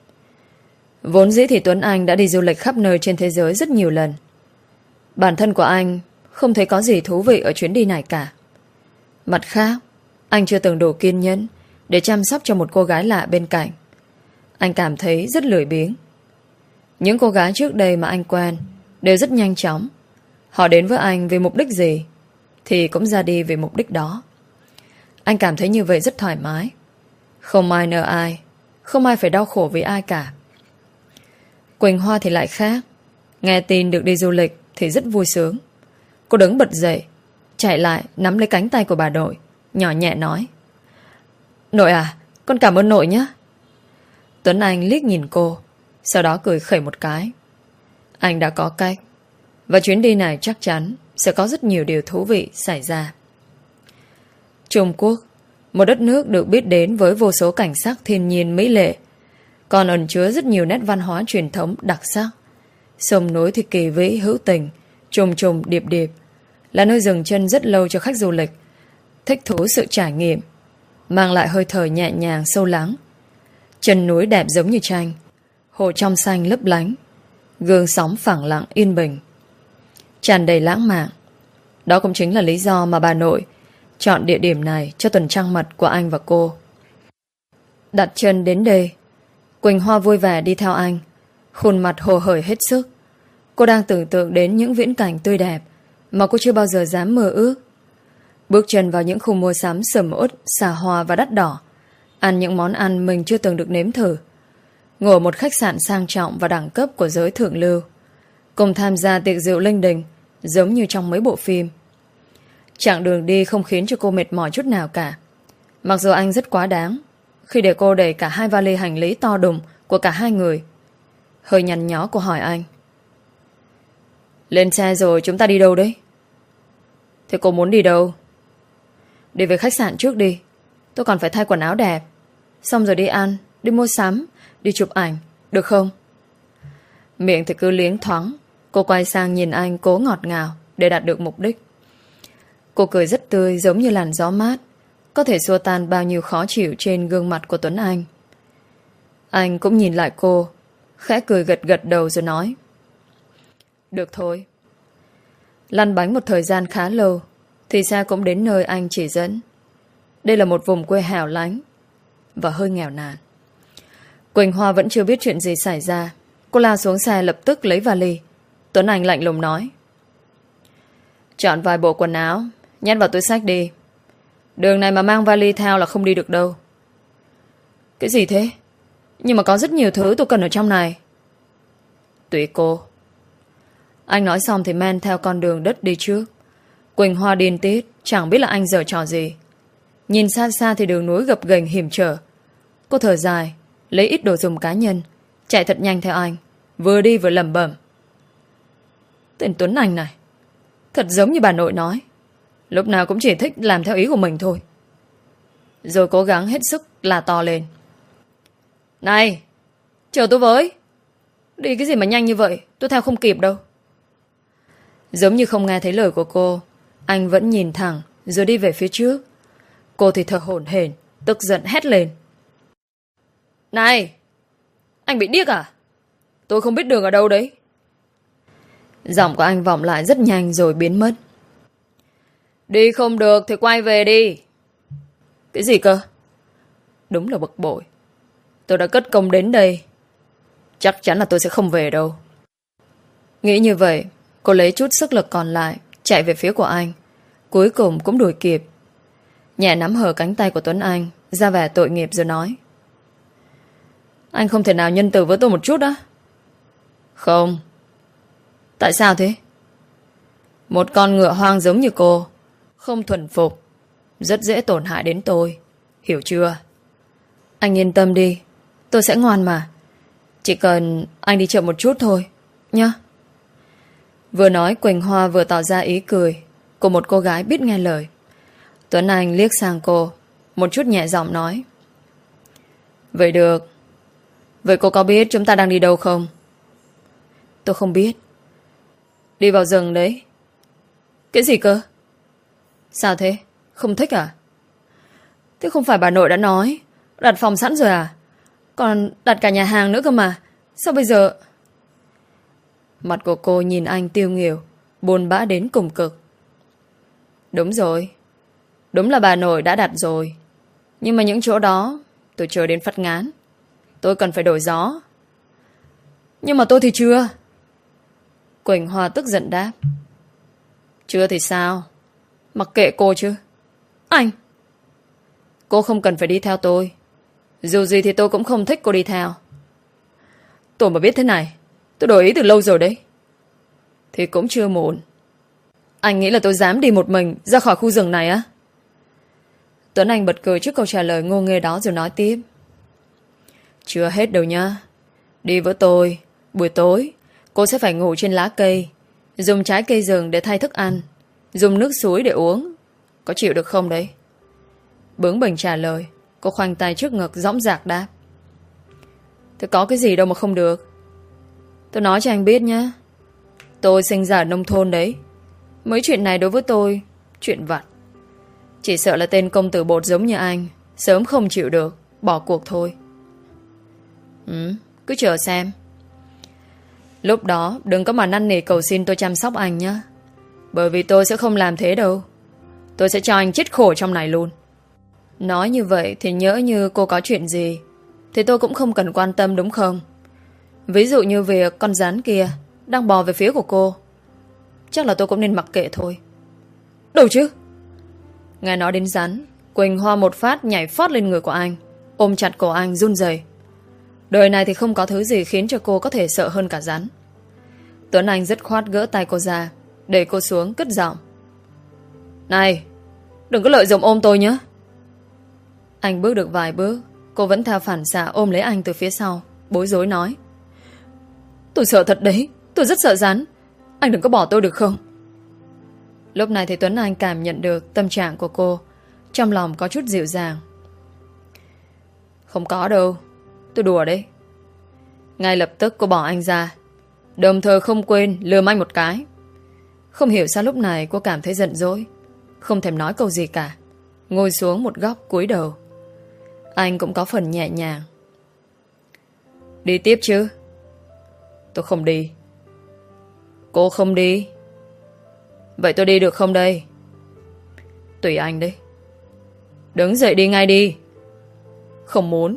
Vốn dĩ thì Tuấn Anh đã đi du lịch khắp nơi trên thế giới rất nhiều lần. Bản thân của anh không thấy có gì thú vị ở chuyến đi này cả. Mặt khác, anh chưa từng đủ kiên nhẫn để chăm sóc cho một cô gái lạ bên cạnh. Anh cảm thấy rất lười biếng. Những cô gái trước đây mà anh quen đều rất nhanh chóng. Họ đến với anh vì mục đích gì thì cũng ra đi vì mục đích đó. Anh cảm thấy như vậy rất thoải mái. Không ai nợ ai, không ai phải đau khổ vì ai cả. Quỳnh Hoa thì lại khác. Nghe tin được đi du lịch thì rất vui sướng. Cô đứng bật dậy, chạy lại nắm lấy cánh tay của bà nội, nhỏ nhẹ nói: Nội à, con cảm ơn nội nhé. Tuấn Anh liếc nhìn cô, sau đó cười khẩy một cái. Anh đã có cách, và chuyến đi này chắc chắn sẽ có rất nhiều điều thú vị xảy ra. Trung Quốc, một đất nước được biết đến với vô số cảnh sắc thiên nhiên mỹ lệ, còn ẩn chứa rất nhiều nét văn hóa truyền thống đặc sắc. Sông núi thì kỳ vĩ hữu tình, trùng trùng điệp điệp, là nơi dừng chân rất lâu cho khách du lịch, thích thú sự trải nghiệm, mang lại hơi thở nhẹ nhàng sâu lắng. Chân núi đẹp giống như tranh, hồ trong xanh lấp lánh, gương sóng phẳng lặng yên bình, tràn đầy lãng mạn. Đó cũng chính là lý do mà bà nội chọn địa điểm này cho tuần trăng mật của anh và cô. Đặt chân đến đây, Quỳnh Hoa vui vẻ đi theo anh, khuôn mặt hồ hởi hết sức. Cô đang tưởng tượng đến những viễn cảnh tươi đẹp mà cô chưa bao giờ dám mơ ước. Bước chân vào những khu mua sắm sầm uất, xa hoa và đắt đỏ, ăn những món ăn mình chưa từng được nếm thử, ngồi một khách sạn sang trọng và đẳng cấp của giới thượng lưu, cùng tham gia tiệc rượu linh đình giống như trong mấy bộ phim. Chặng đường đi không khiến cho cô mệt mỏi chút nào cả. Mặc dù anh rất quá đáng khi để cô đẩy cả hai vali hành lý to đùng của cả hai người. Hơi nhăn nhó cô hỏi anh: Lên xe rồi chúng ta đi đâu đấy? Thế cô muốn đi đâu? Đi về khách sạn trước đi, tôi còn phải thay quần áo đẹp, xong rồi đi ăn, đi mua sắm, đi chụp ảnh, được không? Miệng thì cứ liếng thoáng. Cô quay sang nhìn anh cố ngọt ngào để đạt được mục đích. Cô cười rất tươi, giống như làn gió mát, có thể xua tan bao nhiêu khó chịu trên gương mặt của Tuấn Anh. Anh cũng nhìn lại cô, khẽ cười gật gật đầu rồi nói: Được thôi. Lăn bánh một thời gian khá lâu thì xe cũng đến nơi anh chỉ dẫn. Đây là một vùng quê hẻo lánh và hơi nghèo nàn. Quỳnh Hoa vẫn chưa biết chuyện gì xảy ra. Cô lao xuống xe lập tức lấy vali. Tuấn Anh lạnh lùng nói: Chọn vài bộ quần áo, nhét vào túi xách đi. Đường này mà mang vali theo là không đi được đâu. Cái gì thế? Nhưng mà có rất nhiều thứ tôi cần ở trong này. Tùy cô. Anh nói xong thì men theo con đường đất đi trước. Quỳnh Hoa điên tiết, chẳng biết là anh giở trò gì. Nhìn xa xa thì đường núi gập ghềnh hiểm trở. Cô thở dài, lấy ít đồ dùng cá nhân, chạy thật nhanh theo anh, vừa đi vừa lẩm bẩm: Tên Tuấn Anh này thật giống như bà nội nói, lúc nào cũng chỉ thích làm theo ý của mình thôi. Rồi cố gắng hết sức là to lên: Này, chờ tôi với. Đi cái gì mà nhanh như vậy, tôi theo không kịp đâu. Giống như không nghe thấy lời của cô, anh vẫn nhìn thẳng rồi đi về phía trước. Cô thì thở hổn hển, tức giận hét lên: Này, anh bị điếc à? Tôi không biết đường ở đâu đấy. Giọng của anh vọng lại rất nhanh rồi biến mất. Đi không được thì quay về đi. Cái gì cơ? Đúng là bực bội. Tôi đã cất công đến đây, chắc chắn là tôi sẽ không về đâu. Nghĩ như vậy, cô lấy chút sức lực còn lại, chạy về phía của anh. Cuối cùng cũng đuổi kịp. Nhẹ nắm hở cánh tay của Tuấn Anh, ra vẻ tội nghiệp rồi nói: Anh không thể nào nhân từ với tôi một chút á? Không. Tại sao thế? Một con ngựa hoang giống như cô, không thuần phục, rất dễ tổn hại đến tôi. Hiểu chưa? Anh yên tâm đi, tôi sẽ ngoan mà. Chỉ cần anh đi chậm một chút thôi nhá. Vừa nói Quỳnh Hoa vừa tỏ ra ý cười của một cô gái biết nghe lời. Tuấn Anh liếc sang cô, một chút nhẹ giọng nói: Vậy được. Vậy cô có biết chúng ta đang đi đâu không? Tôi không biết. Đi vào rừng đấy. Cái gì cơ? Sao thế? Không thích à? Thế không phải bà nội đã nói đặt phòng sẵn rồi à? Còn đặt cả nhà hàng nữa cơ mà. Sao bây giờ? Mặt của cô nhìn anh tiêu nghỉu, buồn bã đến cùng cực. Đúng rồi, đúng là bà nội đã đặt rồi. Nhưng mà những chỗ đó tôi chờ đến phát ngán. Tôi cần phải đổi gió. Nhưng mà tôi thì chưa. Quỳnh Hoa tức giận đáp: Chưa thì sao? Mặc kệ cô chứ. Anh! Cô không cần phải đi theo tôi. Dù gì thì tôi cũng không thích cô đi theo. Tôi mà biết thế này, tôi đổi ý từ lâu rồi đấy. Thì cũng chưa muộn. Anh nghĩ là tôi dám đi một mình ra khỏi khu rừng này á? Tuấn Anh bật cười trước câu trả lời ngô nghê đó rồi nói tiếp: Chưa hết đâu nhá. Đi với tôi, buổi tối cô sẽ phải ngủ trên lá cây, dùng trái cây rừng để thay thức ăn, dùng nước suối để uống. Có chịu được không đấy? Bướng bỉnh trả lời. Cô khoanh tay trước ngực dõng dạc đáp: Thế có cái gì đâu mà không được. Tôi nói cho anh biết nhé, tôi sinh ra ở nông thôn đấy. Mấy chuyện này đối với tôi chuyện vặt. Chỉ sợ là tên công tử bột giống như anh sớm không chịu được, bỏ cuộc thôi. Ừ, cứ chờ xem. Lúc đó đừng có mà năn nỉ cầu xin tôi chăm sóc anh nhé. Bởi vì tôi sẽ không làm thế đâu. Tôi sẽ cho anh chết khổ trong này luôn. Nói như vậy thì nhỡ như cô có chuyện gì thì tôi cũng không cần quan tâm đúng không? Ví dụ như việc con rắn kia đang bò về phía của cô, chắc là tôi cũng nên mặc kệ thôi. Đâu chứ? Nghe nói đến rắn, Quỳnh Hoa một phát nhảy phót lên người của anh, ôm chặt cổ anh run rẩy. Đời này thì không có thứ gì khiến cho cô có thể sợ hơn cả rắn. Tuấn Anh dứt khoát gỡ tay cô ra, để cô xuống cất giọng: Này, đừng có lợi dụng ôm tôi nhé. Anh bước được vài bước, cô vẫn theo phản xạ ôm lấy anh từ phía sau, bối rối nói: Tôi sợ thật đấy, tôi rất sợ rắn. Anh đừng có bỏ tôi được không? Lúc này thì Tuấn Anh cảm nhận được tâm trạng của cô, trong lòng có chút dịu dàng. Không có đâu, tôi đùa đấy. Ngay lập tức cô bỏ anh ra, đồng thời không quên lườm anh một cái. Không hiểu sao lúc này cô cảm thấy giận dỗi, không thèm nói câu gì cả, ngồi xuống một góc cúi đầu. Anh cũng có phần nhẹ nhàng: Đi tiếp chứ? Tôi không đi. Cô không đi? Vậy tôi đi được không đây? Tùy anh đấy. Đứng dậy đi ngay đi. Không muốn.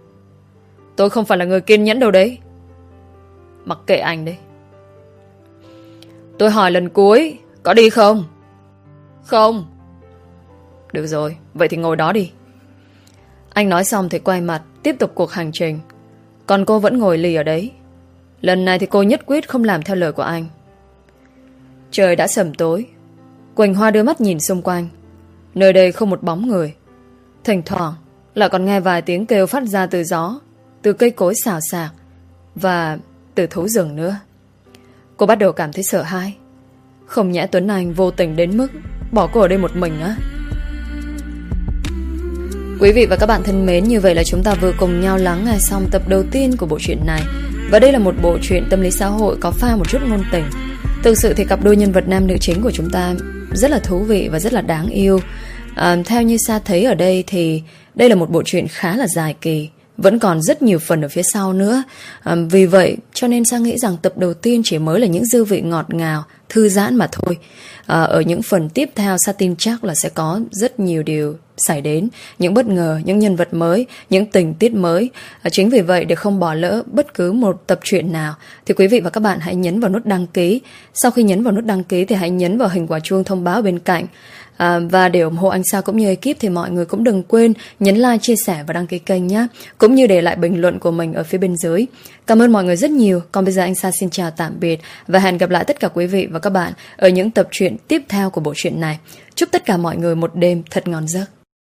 Tôi không phải là người kiên nhẫn đâu đấy. Mặc kệ anh đấy. Tôi hỏi lần cuối, có đi không? Không. Được rồi, vậy thì ngồi đó đi. Anh nói xong thì quay mặt tiếp tục cuộc hành trình. Còn cô vẫn ngồi lì ở đấy. Lần này thì cô nhất quyết không làm theo lời của anh. Trời đã sẩm tối. Quỳnh Hoa đưa mắt nhìn xung quanh. Nơi đây không một bóng người. Thỉnh thoảng lại còn nghe vài tiếng kêu phát ra từ gió, từ cây cối xào xạc và từ thú rừng nữa. Cô bắt đầu cảm thấy sợ hãi. Không nhẽ Tuấn Anh vô tình đến mức bỏ cô ở đây một mình á? Quý vị và các bạn thân mến, như vậy là chúng ta vừa cùng nhau lắng nghe xong tập đầu tiên của bộ truyện này. Và đây là một bộ truyện tâm lý xã hội có pha một chút ngôn tình. Thực sự thì cặp đôi nhân vật nam nữ chính của chúng ta rất là thú vị và rất là đáng yêu. à, Theo như Sa thấy ở đây thì đây là một bộ truyện khá là dài kỳ, vẫn còn rất nhiều phần ở phía sau nữa. à, Vì vậy cho nên Sa nghĩ rằng tập đầu tiên chỉ mới là những dư vị ngọt ngào thư giãn mà thôi. À, ở những phần tiếp theo Sa tin chắc là sẽ có rất nhiều điều xảy đến, những bất ngờ, những nhân vật mới, những tình tiết mới. À, chính vì vậy để không bỏ lỡ bất cứ một tập truyện nào thì quý vị và các bạn hãy nhấn vào nút đăng ký. Sau khi nhấn vào nút đăng ký thì hãy nhấn vào hình quả chuông thông báo bên cạnh. À, và để ủng hộ anh Sa cũng như ekip thì mọi người cũng đừng quên nhấn like, chia sẻ và đăng ký kênh nhé. Cũng như để lại bình luận của mình ở phía bên dưới. Cảm ơn mọi người rất nhiều. Còn bây giờ anh Sa xin chào tạm biệt và hẹn gặp lại tất cả quý vị và các bạn ở những tập truyện tiếp theo của bộ truyện này. Chúc tất cả mọi người một đêm thật ngon giấc.